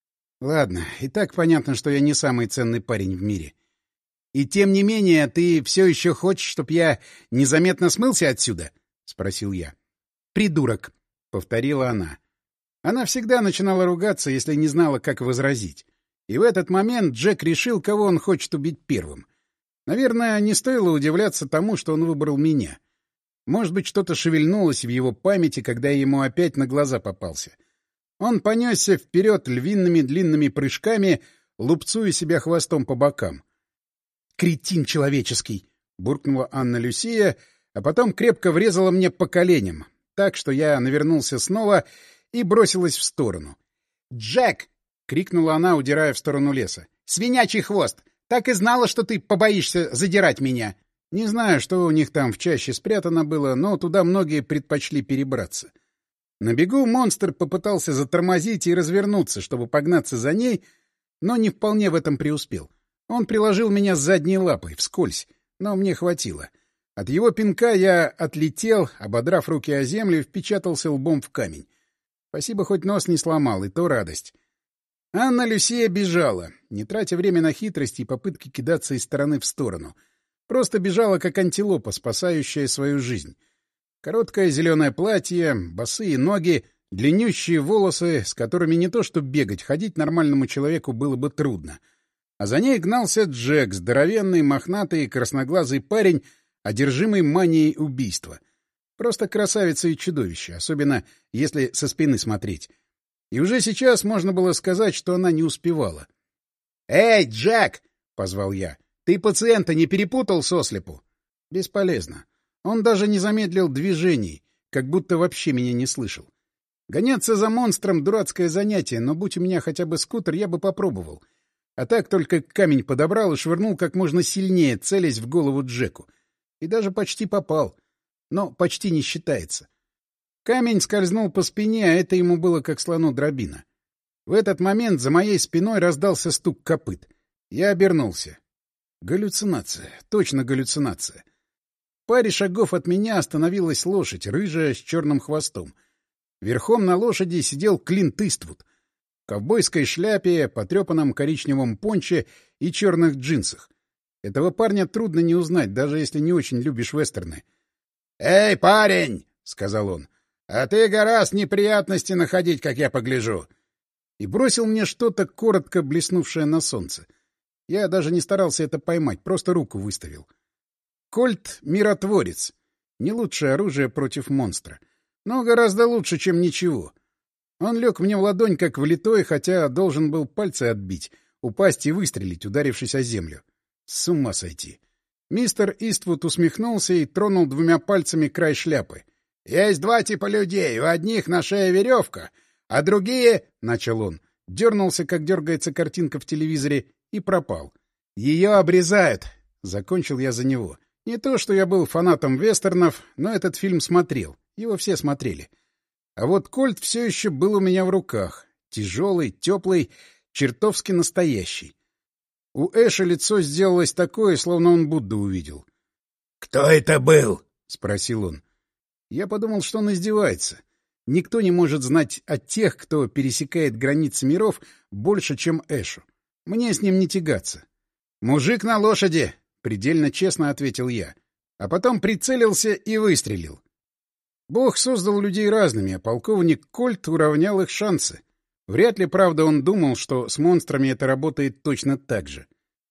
Ладно, и так понятно, что я не самый ценный парень в мире. «И тем не менее, ты все еще хочешь, чтоб я незаметно смылся отсюда?» — спросил я. «Придурок», — повторила она. Она всегда начинала ругаться, если не знала, как возразить. И в этот момент Джек решил, кого он хочет убить первым. Наверное, не стоило удивляться тому, что он выбрал меня. Может быть, что-то шевельнулось в его памяти, когда я ему опять на глаза попался. Он понесся вперед львиными длинными прыжками, лупцуя себя хвостом по бокам. «Кретин человеческий!» — буркнула Анна-Люсия, а потом крепко врезала мне по коленям, так что я навернулся снова и бросилась в сторону. «Джек!» — крикнула она, удирая в сторону леса. «Свинячий хвост! Так и знала, что ты побоишься задирать меня!» Не знаю, что у них там в чаще спрятано было, но туда многие предпочли перебраться. На бегу монстр попытался затормозить и развернуться, чтобы погнаться за ней, но не вполне в этом преуспел. Он приложил меня с задней лапой, вскользь, но мне хватило. От его пинка я отлетел, ободрав руки о землю, и впечатался лбом в камень. Спасибо, хоть нос не сломал, и то радость. Анна-Люсия бежала, не тратя время на хитрости и попытки кидаться из стороны в сторону. Просто бежала, как антилопа, спасающая свою жизнь. Короткое зеленое платье, босые ноги, длиннющие волосы, с которыми не то что бегать, ходить нормальному человеку было бы трудно. А за ней гнался Джек, здоровенный, мохнатый, красноглазый парень, одержимый манией убийства. Просто красавица и чудовище, особенно если со спины смотреть. И уже сейчас можно было сказать, что она не успевала. «Эй, Джек!» — позвал я. «Ты пациента не перепутал сослепу?» Бесполезно. Он даже не замедлил движений, как будто вообще меня не слышал. Гоняться за монстром — дурацкое занятие, но будь у меня хотя бы скутер, я бы попробовал. А так только камень подобрал и швырнул как можно сильнее, целясь в голову Джеку. И даже почти попал. Но почти не считается. Камень скользнул по спине, а это ему было как слону дробина. В этот момент за моей спиной раздался стук копыт. Я обернулся. Галлюцинация. Точно галлюцинация. В паре шагов от меня остановилась лошадь, рыжая, с черным хвостом. Верхом на лошади сидел Клинт Иствуд. В ковбойской шляпе, потрепанном коричневом понче и черных джинсах. Этого парня трудно не узнать, даже если не очень любишь вестерны. — Эй, парень! — сказал он. — А ты гораздо неприятности находить, как я погляжу. И бросил мне что-то, коротко блеснувшее на солнце. Я даже не старался это поймать, просто руку выставил. Кольт — миротворец. Не лучшее оружие против монстра. Но гораздо лучше, чем ничего. Он лег мне в ладонь, как влитой, хотя должен был пальцы отбить, упасть и выстрелить, ударившись о землю. С ума сойти. Мистер Иствуд усмехнулся и тронул двумя пальцами край шляпы. — Есть два типа людей. У одних на шее веревка, а другие... — начал он. Дернулся, как дергается картинка в телевизоре, и пропал. — Ее обрезают. — закончил я за него. Не то, что я был фанатом вестернов, но этот фильм смотрел. Его все смотрели. А вот кольт все еще был у меня в руках. Тяжелый, теплый, чертовски настоящий. У Эша лицо сделалось такое, словно он Будду увидел. — Кто это был? — спросил он. Я подумал, что он издевается. Никто не может знать о тех, кто пересекает границы миров, больше, чем Эшу. Мне с ним не тягаться. «Мужик на лошади», — предельно честно ответил я. А потом прицелился и выстрелил. Бог создал людей разными, а полковник Кольт уравнял их шансы. Вряд ли, правда, он думал, что с монстрами это работает точно так же.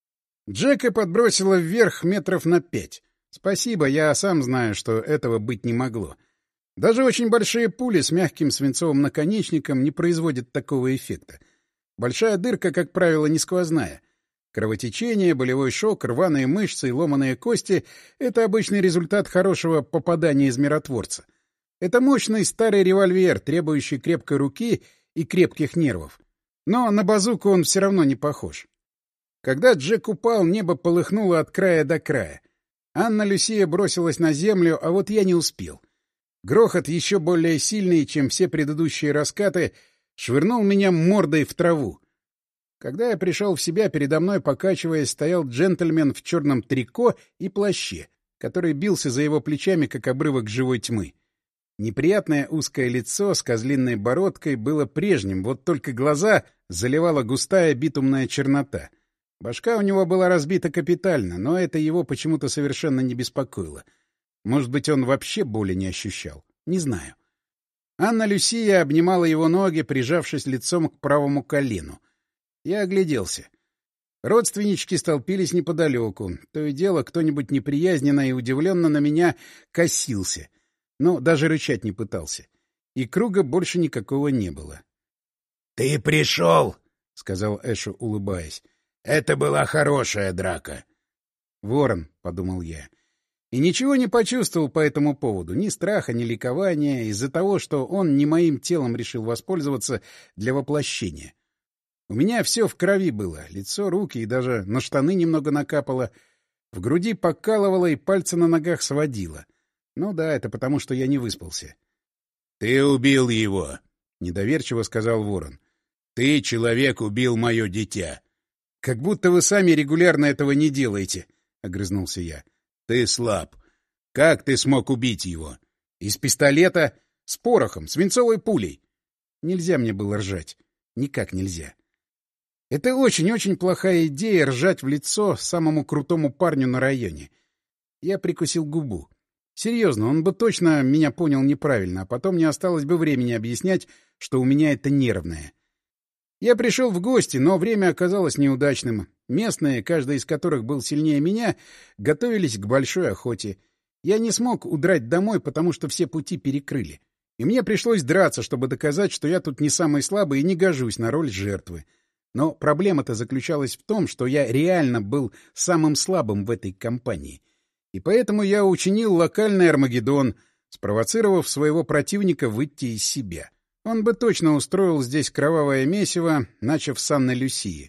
Джека подбросило вверх метров на 5. Спасибо, я сам знаю, что этого быть не могло. Даже очень большие пули с мягким свинцовым наконечником не производят такого эффекта. Большая дырка, как правило, не сквозная. Кровотечение, болевой шок, рваные мышцы и ломаные кости — это обычный результат хорошего попадания из миротворца. Это мощный старый револьвер, требующий крепкой руки и крепких нервов. Но на базуку он все равно не похож. Когда Джек упал, небо полыхнуло от края до края. Анна Люсия бросилась на землю, а вот я не успел. Грохот, еще более сильный, чем все предыдущие раскаты, швырнул меня мордой в траву. Когда я пришел в себя, передо мной, покачиваясь, стоял джентльмен в черном трико и плаще, который бился за его плечами, как обрывок живой тьмы. Неприятное узкое лицо с козлиной бородкой было прежним, вот только глаза заливала густая битумная чернота. Башка у него была разбита капитально, но это его почему-то совершенно не беспокоило. Может быть, он вообще боли не ощущал? Не знаю. Анна Люсия обнимала его ноги, прижавшись лицом к правому колену. Я огляделся. Родственнички столпились неподалеку. То и дело, кто-нибудь неприязненно и удивленно на меня косился. Но даже рычать не пытался. И круга больше никакого не было. — Ты пришел, — сказал Эшу, улыбаясь. — Это была хорошая драка. — Ворон, — подумал я. И ничего не почувствовал по этому поводу. Ни страха, ни ликования из-за того, что он не моим телом решил воспользоваться для воплощения. У меня все в крови было. Лицо, руки и даже на штаны немного накапало. В груди покалывало и пальцы на ногах сводило. Ну да, это потому, что я не выспался. — Ты убил его, — недоверчиво сказал Ворон. — Ты, человек, убил мое дитя. — Как будто вы сами регулярно этого не делаете, — огрызнулся я. — Ты слаб. Как ты смог убить его? — Из пистолета, с порохом, свинцовой пулей. Нельзя мне было ржать. Никак нельзя. Это очень-очень плохая идея — ржать в лицо самому крутому парню на районе. Я прикусил губу. Серьезно, он бы точно меня понял неправильно, а потом не осталось бы времени объяснять, что у меня это нервное. Я пришел в гости, но время оказалось неудачным. Местные, каждый из которых был сильнее меня, готовились к большой охоте. Я не смог удрать домой, потому что все пути перекрыли. И мне пришлось драться, чтобы доказать, что я тут не самый слабый и не гожусь на роль жертвы. Но проблема-то заключалась в том, что я реально был самым слабым в этой компании. И поэтому я учинил локальный Армагеддон, спровоцировав своего противника выйти из себя. Он бы точно устроил здесь кровавое месиво, начав с Анны Люсии.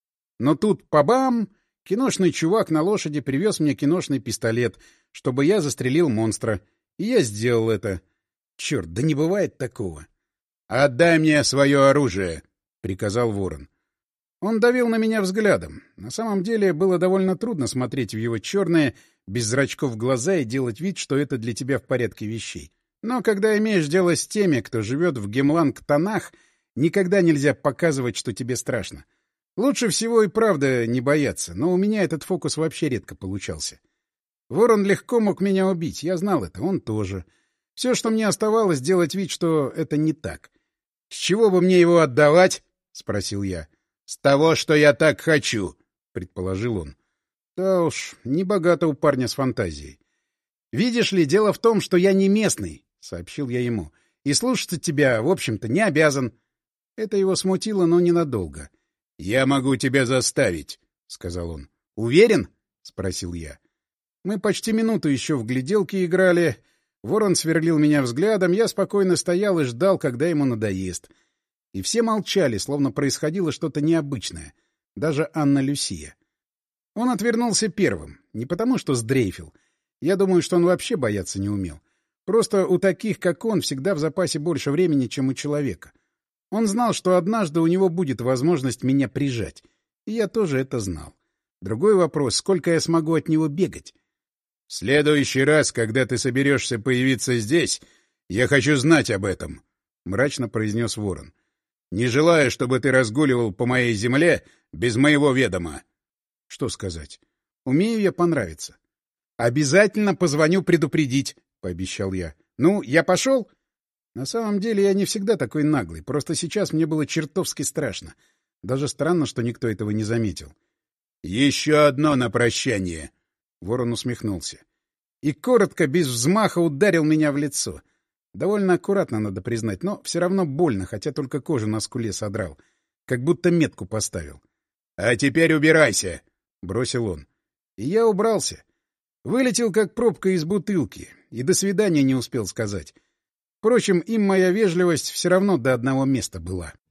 Но тут па-бам! Киношный чувак на лошади привез мне киношный пистолет, чтобы я застрелил монстра. И я сделал это. Черт, да не бывает такого. — Отдай мне свое оружие, — приказал Ворон. Он давил на меня взглядом. На самом деле было довольно трудно смотреть в его черные, без зрачков глаза и делать вид, что это для тебя в порядке вещей. Но когда имеешь дело с теми, кто живет в Гемланг-Танах, никогда нельзя показывать, что тебе страшно. Лучше всего и правда не бояться, но у меня этот фокус вообще редко получался. Ворон легко мог меня убить, я знал это, он тоже. Все, что мне оставалось, делать вид, что это не так. — С чего бы мне его отдавать? — спросил я. — С того, что я так хочу, — предположил он. Да уж, небогато у парня с фантазией. — Видишь ли, дело в том, что я не местный, — сообщил я ему, — и слушаться тебя, в общем-то, не обязан. Это его смутило, но ненадолго. — Я могу тебя заставить, — сказал он. — Уверен? — спросил я. Мы почти минуту еще в гляделки играли. Ворон сверлил меня взглядом, я спокойно стоял и ждал, когда ему надоест. И все молчали, словно происходило что-то необычное. Даже Анна Люсия. Он отвернулся первым. Не потому, что сдрейфил. Я думаю, что он вообще бояться не умел. Просто у таких, как он, всегда в запасе больше времени, чем у человека. Он знал, что однажды у него будет возможность меня прижать. И я тоже это знал. Другой вопрос — сколько я смогу от него бегать? — В следующий раз, когда ты соберешься появиться здесь, я хочу знать об этом, — мрачно произнес Ворон. — Не желаю, чтобы ты разгуливал по моей земле без моего ведома. Что сказать? Умею я понравиться. Обязательно позвоню предупредить, — пообещал я. Ну, я пошел? На самом деле я не всегда такой наглый, просто сейчас мне было чертовски страшно. Даже странно, что никто этого не заметил. — Еще одно на прощание. Ворон усмехнулся. И коротко, без взмаха, ударил меня в лицо. Довольно аккуратно, надо признать, но все равно больно, хотя только кожу на скуле содрал. Как будто метку поставил. — А теперь убирайся, — бросил он. И я убрался. Вылетел, как пробка из бутылки, и до свидания не успел сказать. Впрочем, им моя вежливость все равно до одного места была.